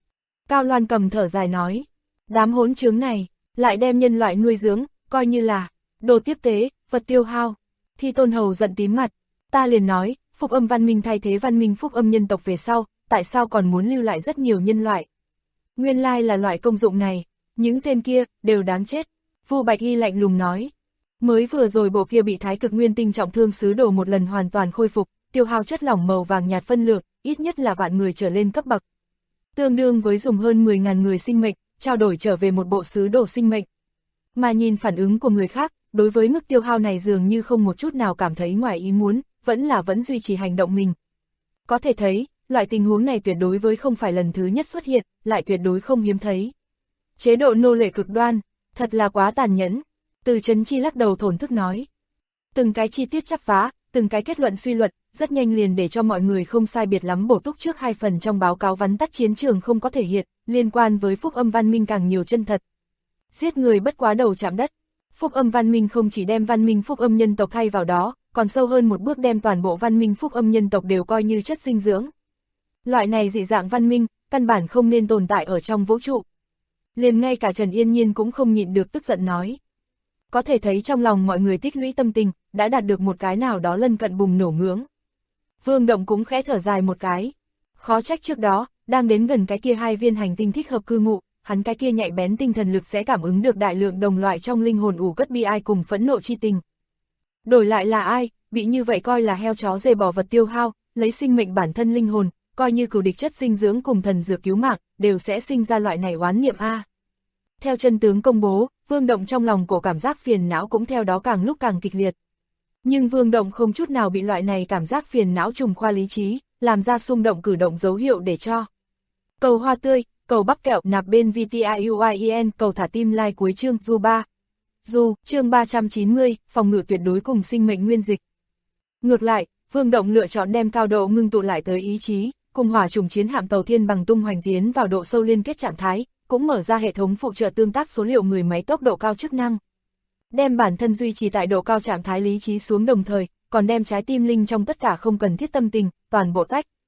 Cao Loan Cầm thở dài nói, đám hỗn trướng này, lại đem nhân loại nuôi dưỡng, coi như là đồ tiếp tế, vật tiêu hao. Thi Tôn Hầu giận tím mặt, ta liền nói, phúc âm văn minh thay thế văn minh phúc âm nhân tộc về sau, tại sao còn muốn lưu lại rất nhiều nhân loại? Nguyên lai là loại công dụng này, những tên kia, đều đáng chết. Vu Bạch Y lạnh lùng nói, mới vừa rồi bộ kia bị thái cực nguyên tinh trọng thương sứ đồ một lần hoàn toàn khôi phục, tiêu hao chất lỏng màu vàng nhạt phân lượng, ít nhất là vạn người trở lên cấp bậc. Tương đương với dùng hơn 10.000 người sinh mệnh, trao đổi trở về một bộ sứ đồ sinh mệnh. Mà nhìn phản ứng của người khác, đối với mức tiêu hao này dường như không một chút nào cảm thấy ngoài ý muốn, vẫn duy trì hành động mình. Có thể thấy, loại tình huống này tuyệt đối với không phải lần thứ nhất xuất hiện, lại tuyệt đối không hiếm thấy. Chế độ nô lệ cực đoan, thật là quá tàn nhẫn. Từ Chấn Chi lắc đầu thổn thức nói. Từng cái chi tiết chắp vá, từng cái kết luận suy luận, rất nhanh liền để cho mọi người không sai biệt lắm bổ túc trước hai phần trong báo cáo vắn tắt chiến trường không có thể hiện, liên quan với phúc âm văn minh càng nhiều chân thật. Giết người bất quá đầu chạm đất. Phúc âm văn minh không chỉ đem văn minh phúc âm nhân tộc thay vào đó, còn sâu hơn một bước đem toàn bộ văn minh phúc âm nhân tộc đều coi như chất dinh dưỡng. Loại này dị dạng văn minh, căn bản không nên tồn tại ở trong vũ trụ. Liền ngay cả Trần Yên Nhiên cũng không nhịn được tức giận nói. Có thể thấy trong lòng mọi người tích lũy tâm tình, đã đạt được một cái nào đó lân cận bùng nổ ngưỡng. Vương Động cũng khẽ thở dài một cái. Khó trách trước đó, đang đến gần cái kia hai viên hành tinh thích hợp cư ngụ, hắn cái kia nhạy bén tinh thần lực sẽ cảm ứng được đại lượng đồng loại trong linh hồn ủ cất bi ai cùng phẫn nộ chi tình. Đổi lại là ai, bị như vậy coi là heo chó dê bò vật tiêu hao, lấy sinh mệnh bản thân linh hồn, coi như cừu địch chất dinh dưỡng cùng thần dược cứu mạng, đều sẽ sinh ra loại này oán niệm a. Theo chân tướng công bố, Vương Động trong lòng cổ cảm giác phiền não cũng theo đó càng lúc càng kịch liệt. Nhưng Vương Động không chút nào bị loại này cảm giác phiền não trùng khoa lý trí, làm ra xung động cử động dấu hiệu để cho. Cầu hoa tươi, cầu bắp kẹo nạp bên VTIUIEN, cầu thả tim like cuối chương Du 3. Du, chương 390, phòng ngự tuyệt đối cùng sinh mệnh nguyên dịch. Ngược lại, Vương Động lựa chọn đem cao độ ngưng tụ lại tới ý chí, cùng hỏa trùng chiến hạm tàu thiên bằng tung hoành tiến vào độ sâu liên kết trạng thái, cũng mở ra hệ thống phụ trợ tương tác số liệu người máy tốc độ cao chức năng. Đem bản thân duy trì tại độ cao trạng thái lý trí xuống đồng thời, còn đem trái tim linh trong tất cả không cần thiết tâm tình, toàn bộ tách.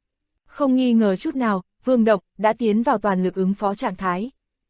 Không nghi ngờ chút nào, Vương Động đã tiến vào toàn lực ứng phó trạng thái.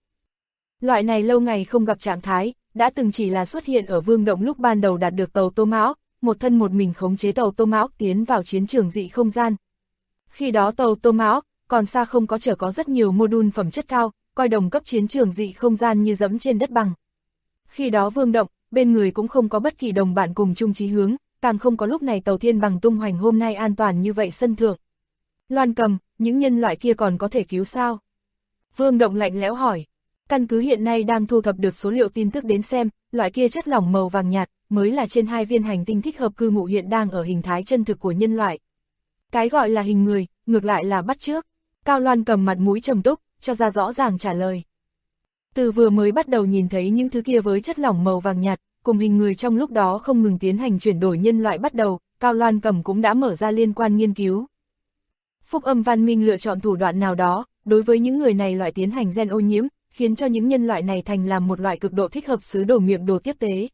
Loại này lâu ngày không gặp trạng thái, đã từng chỉ là xuất hiện ở Vương Động lúc ban đầu đạt được tàu Tô Mão, một thân một mình khống chế tàu Tô Mão tiến vào chiến trường dị không gian. Khi đó tàu Tô Mão còn xa không có chở có rất nhiều mô-đun phẩm chất cao, coi đồng cấp chiến trường dị không gian như dẫm trên đất bằng. Khi đó Vương Động, bên người cũng không có bất kỳ đồng bạn cùng chung chí hướng, càng không có lúc này tàu Thiên Bằng tung hoành hôm nay an toàn như vậy sân thượng. Loan Cầm, những nhân loại kia còn có thể cứu sao? Vương Động lạnh lẽo hỏi. Căn cứ hiện nay đang thu thập được số liệu tin tức đến xem, loại kia chất lỏng màu vàng nhạt mới là trên 2 viên hành tinh thích hợp cư ngụ hiện đang ở hình thái chân thực của nhân loại. Cái gọi là hình người, ngược lại là bắt chước. Cao Loan Cầm mặt mũi trầm túc, cho ra rõ ràng trả lời. Từ vừa mới bắt đầu nhìn thấy những thứ kia với chất lỏng màu vàng nhạt, cùng hình người trong lúc đó không ngừng tiến hành chuyển đổi nhân loại bắt đầu, Cao Loan Cầm cũng đã mở ra liên quan nghiên cứu. Phúc Âm văn minh lựa chọn thủ đoạn nào đó, đối với những người này loại tiến hành gen ô nhiễm, khiến cho những nhân loại này thành làm một loại cực độ thích hợp sứ đồ miệng đồ tiếp tế.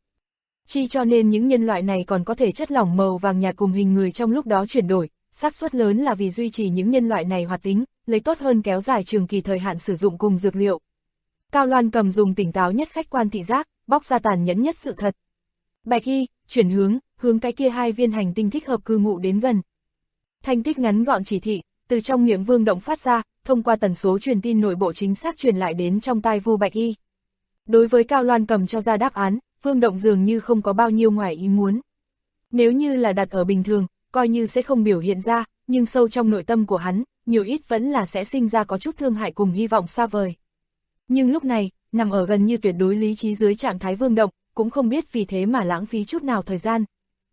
Chi cho nên những nhân loại này còn có thể chất lỏng màu vàng nhạt cùng hình người trong lúc đó chuyển đổi, xác suất lớn là vì duy trì những nhân loại này hoạt tính, lấy tốt hơn kéo dài trường kỳ thời hạn sử dụng cùng dược liệu. Cao Loan Cầm dùng tỉnh táo nhất khách quan thị giác, bóc ra tàn nhẫn nhất sự thật. Bạch Y, chuyển hướng cái kia 2 viên hành tinh thích hợp cư ngụ đến gần. Thanh tích ngắn gọn chỉ thị, từ trong miệng Vương Động phát ra, thông qua tần số truyền tin nội bộ chính xác truyền lại đến trong tai Vu Bạch Y. Đối với Cao Loan Cầm cho ra đáp án, Vương Động dường như không có bao nhiêu ngoài ý muốn. Nếu như là đặt ở bình thường, coi như sẽ không biểu hiện ra, nhưng sâu trong nội tâm của hắn, nhiều ít vẫn là sẽ sinh ra có chút thương hại cùng hy vọng xa vời. Nhưng lúc này, nằm ở gần như tuyệt đối lý trí dưới trạng thái Vương Động, cũng không biết vì thế mà lãng phí chút nào thời gian.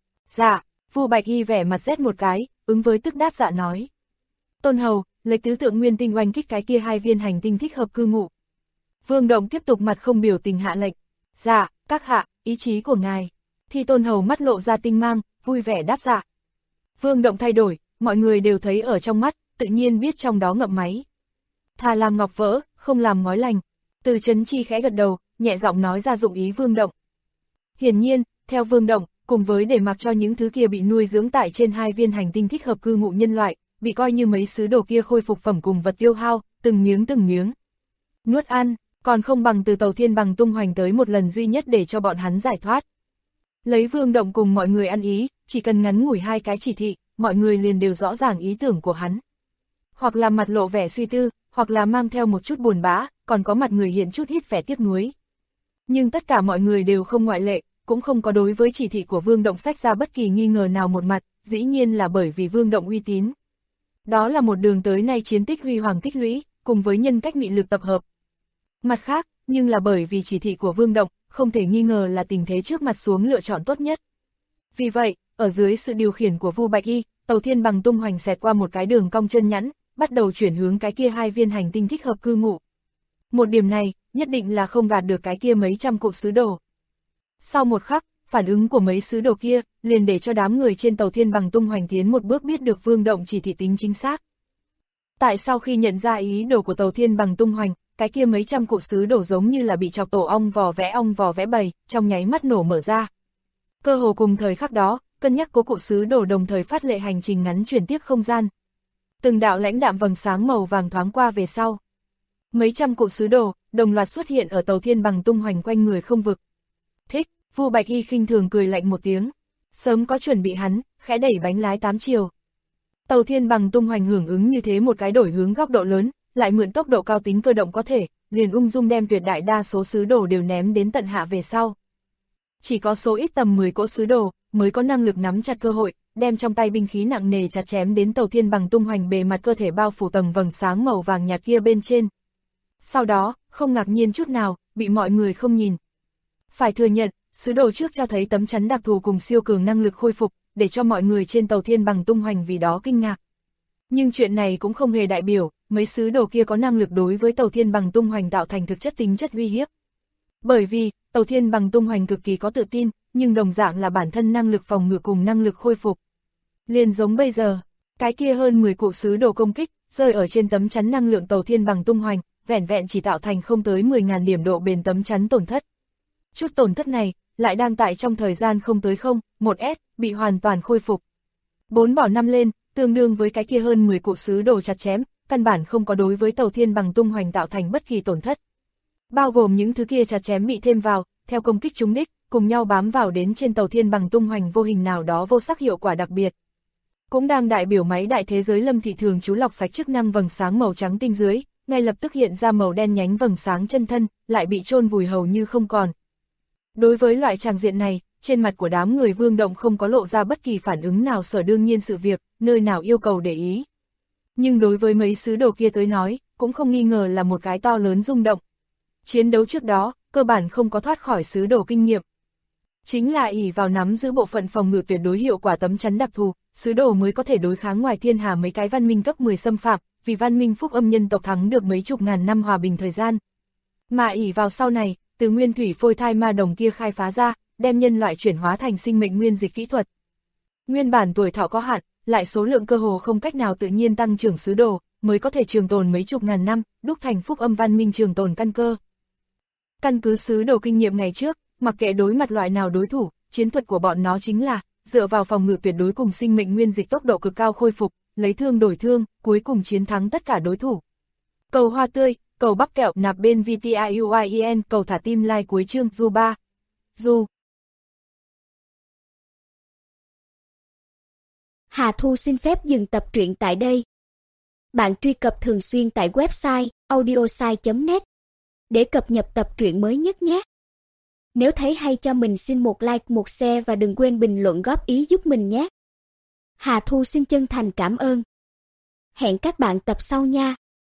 Dạ, Vu Bạch Y vẻ mặt rét một cái, ứng với tức đáp dạ nói. Tôn Hầu, lấy tứ tượng nguyên tinh oanh kích cái kia 2 viên hành tinh thích hợp cư ngụ. Vương Động tiếp tục mặt không biểu tình hạ lệnh. Dạ, các hạ, ý chí của ngài. Thì Tôn Hầu mắt lộ ra tinh mang, vui vẻ đáp dạ. Vương Động thay đổi, mọi người đều thấy ở trong mắt, tự nhiên biết trong đó ngậm máy. Thà làm ngọc vỡ, không làm ngói lành. Từ Chấn Chi khẽ gật đầu, nhẹ giọng nói ra dụng ý Vương Động. Hiển nhiên, theo Vương Động, cùng với để mặc cho những thứ kia bị nuôi dưỡng tại trên 2 viên hành tinh thích hợp cư ngụ nhân loại, bị coi như mấy sứ đồ kia khôi phục phẩm cùng vật tiêu hao, từng miếng nuốt ăn, còn không bằng từ tàu Thiên Bằng tung hoành tới một lần duy nhất để cho bọn hắn giải thoát. Lấy Vương Động cùng mọi người ăn ý, chỉ cần ngắn ngủi 2 cái chỉ thị, mọi người liền đều rõ ràng ý tưởng của hắn. Hoặc là mặt lộ vẻ suy tư, hoặc là mang theo một chút buồn bã, còn có mặt người hiện chút hít vẻ tiếc nuối. Nhưng tất cả mọi người đều không ngoại lệ, cũng không có đối với chỉ thị của Vương Động sách ra bất kỳ nghi ngờ nào một mặt, dĩ nhiên là bởi vì Vương Động uy tín. Đó là một đường tới nay chiến tích huy hoàng tích lũy, cùng với nhân cách mị lực tập hợp. Mặt khác, nhưng là bởi vì chỉ thị của Vương Động, không thể nghi ngờ là tình thế trước mặt xuống lựa chọn tốt nhất. Vì vậy, ở dưới sự điều khiển của Vu Bạch Y, tàu Thiên Bằng tung hoành xẹt qua một cái đường cong chân nhẵn, bắt đầu chuyển hướng cái kia 2 viên hành tinh thích hợp cư ngụ. Một điểm này, nhất định là không gạt được cái kia mấy trăm cụ sứ đồ. Sau một khắc, phản ứng của mấy sứ đồ kia, liền để cho đám người trên tàu Thiên Bằng tung hoành tiến một bước biết được Vương Động chỉ thị tính chính xác. Tại sau khi nhận ra ý đồ của tàu Thiên Bằng tung hoành, cái kia mấy trăm cụ sứ đồ giống như là bị chọc tổ ong vò vẽ bầy, trong nháy mắt nổ mở ra. Cơ hồ cùng thời khắc đó, cân nhắc cố cụ sứ đồ đồng thời phát lệ hành trình ngắn chuyển tiếp không gian. Từng đạo lãnh đạm vầng sáng màu vàng thoáng qua về sau. Mấy trăm cụ sứ đồ, đồng loạt xuất hiện ở tàu Thiên Bằng tung hoành quanh người không vực. Thích, Vu Bạch Y khinh thường cười lạnh một tiếng. Sớm có chuẩn bị hắn, khẽ đẩy bánh lái 8 chiều. Tàu Thiên Bằng tung hoành hưởng ứng như thế một cái đổi hướng góc độ lớn, lại mượn tốc độ cao tính cơ động có thể, liền ung dung đem tuyệt đại đa số sứ đồ đều ném đến tận hạ về sau. Chỉ có số ít tầm 10 cỗ sứ đồ, mới có năng lực nắm chặt cơ hội, đem trong tay binh khí nặng nề chặt chém đến tàu Thiên Bằng tung hoành bề mặt cơ thể bao phủ tầng vầng sáng màu vàng nhạt kia bên trên. Sau đó, không ngạc nhiên chút nào, bị mọi người không nhìn. Phải thừa nhận, sứ đồ trước cho thấy tấm chắn đặc thù cùng siêu cường năng lực khôi phục, để cho mọi người trên tàu Thiên Bằng tung hoành vì đó kinh ngạc. Nhưng chuyện này cũng không hề đại biểu, mấy sứ đồ kia có năng lực đối với tàu Thiên Bằng tung hoành tạo thành thực chất tính chất uy hiếp. Bởi vì, tàu Thiên Bằng tung hoành cực kỳ có tự tin, nhưng đồng dạng là bản thân năng lực phòng ngự cùng năng lực khôi phục. Liền giống bây giờ, cái kia hơn 10 cụ sứ đồ công kích, rơi ở trên tấm chắn năng lượng tàu Thiên Bằng tung hoành, vẻn vẹn chỉ tạo thành không tới 10.000 điểm độ bền tấm chắn tổn thất. Chút tổn thất này, lại đang tại trong thời gian không tới 0,1 s, bị hoàn toàn khôi phục. 4 bỏ 5 lên, tương đương với cái kia hơn 10 cụ sứ đồ chặt chém, căn bản không có đối với tàu thiên bằng tung hoành tạo thành bất kỳ tổn thất. Bao gồm những thứ kia chặt chém bị thêm vào, theo công kích trúng đích, cùng nhau bám vào đến trên tàu thiên bằng tung hoành vô hình nào đó vô sắc hiệu quả đặc biệt. Cũng đang đại biểu máy đại thế giới Lâm Thị thường chú lọc sạch chức năng vầng sáng màu trắng tinh dưới, ngay lập tức hiện ra màu đen nhánh vầng sáng chân thân, lại bị chôn vùi hầu như không còn. Đối với loại tràng diện này, trên mặt của đám người Vương Động không có lộ ra bất kỳ phản ứng nào sở đương nhiên sự việc, nơi nào yêu cầu để ý. Nhưng đối với mấy sứ đồ kia tới nói, cũng không nghi ngờ là một cái to lớn rung động. Chiến đấu trước đó, cơ bản không có thoát khỏi sứ đồ kinh nghiệm. Chính là ỷ vào nắm giữ bộ phận phòng ngự tuyệt đối hiệu quả tấm chắn đặc thù, sứ đồ mới có thể đối kháng ngoài thiên hà mấy cái văn minh cấp 10 xâm phạm, vì văn minh phúc âm nhân tộc thắng được mấy chục ngàn năm hòa bình thời gian. Mà ỷ vào sau này, từ nguyên thủy phôi thai ma đồng kia khai phá ra, đem nhân loại chuyển hóa thành sinh mệnh nguyên dịch kỹ thuật. Nguyên bản tuổi thọ có hạn, lại số lượng cơ hồ không cách nào tự nhiên tăng trưởng sứ đồ, mới có thể trường tồn mấy chục ngàn năm, đúc thành phúc âm văn minh trường tồn căn cơ. Căn cứ sứ đồ kinh nghiệm ngày trước, mặc kệ đối mặt loại nào đối thủ, chiến thuật của bọn nó chính là dựa vào phòng ngự tuyệt đối cùng sinh mệnh nguyên dịch tốc độ cực cao khôi phục, lấy thương đổi thương, cuối cùng chiến thắng tất cả đối thủ. Cầu hoa tươi, cầu bắp kẹo nạp bên VTIUIEN, cầu thả tim like cuối chương du 3. Du. Hà Thu xin phép dừng tập truyện tại đây. Bạn truy cập thường xuyên tại website audiosai.net để cập nhật tập truyện mới nhất nhé. Nếu thấy hay cho mình xin một like, một share và đừng quên bình luận góp ý giúp mình nhé. Hà Thu xin chân thành cảm ơn. Hẹn các bạn tập sau nha.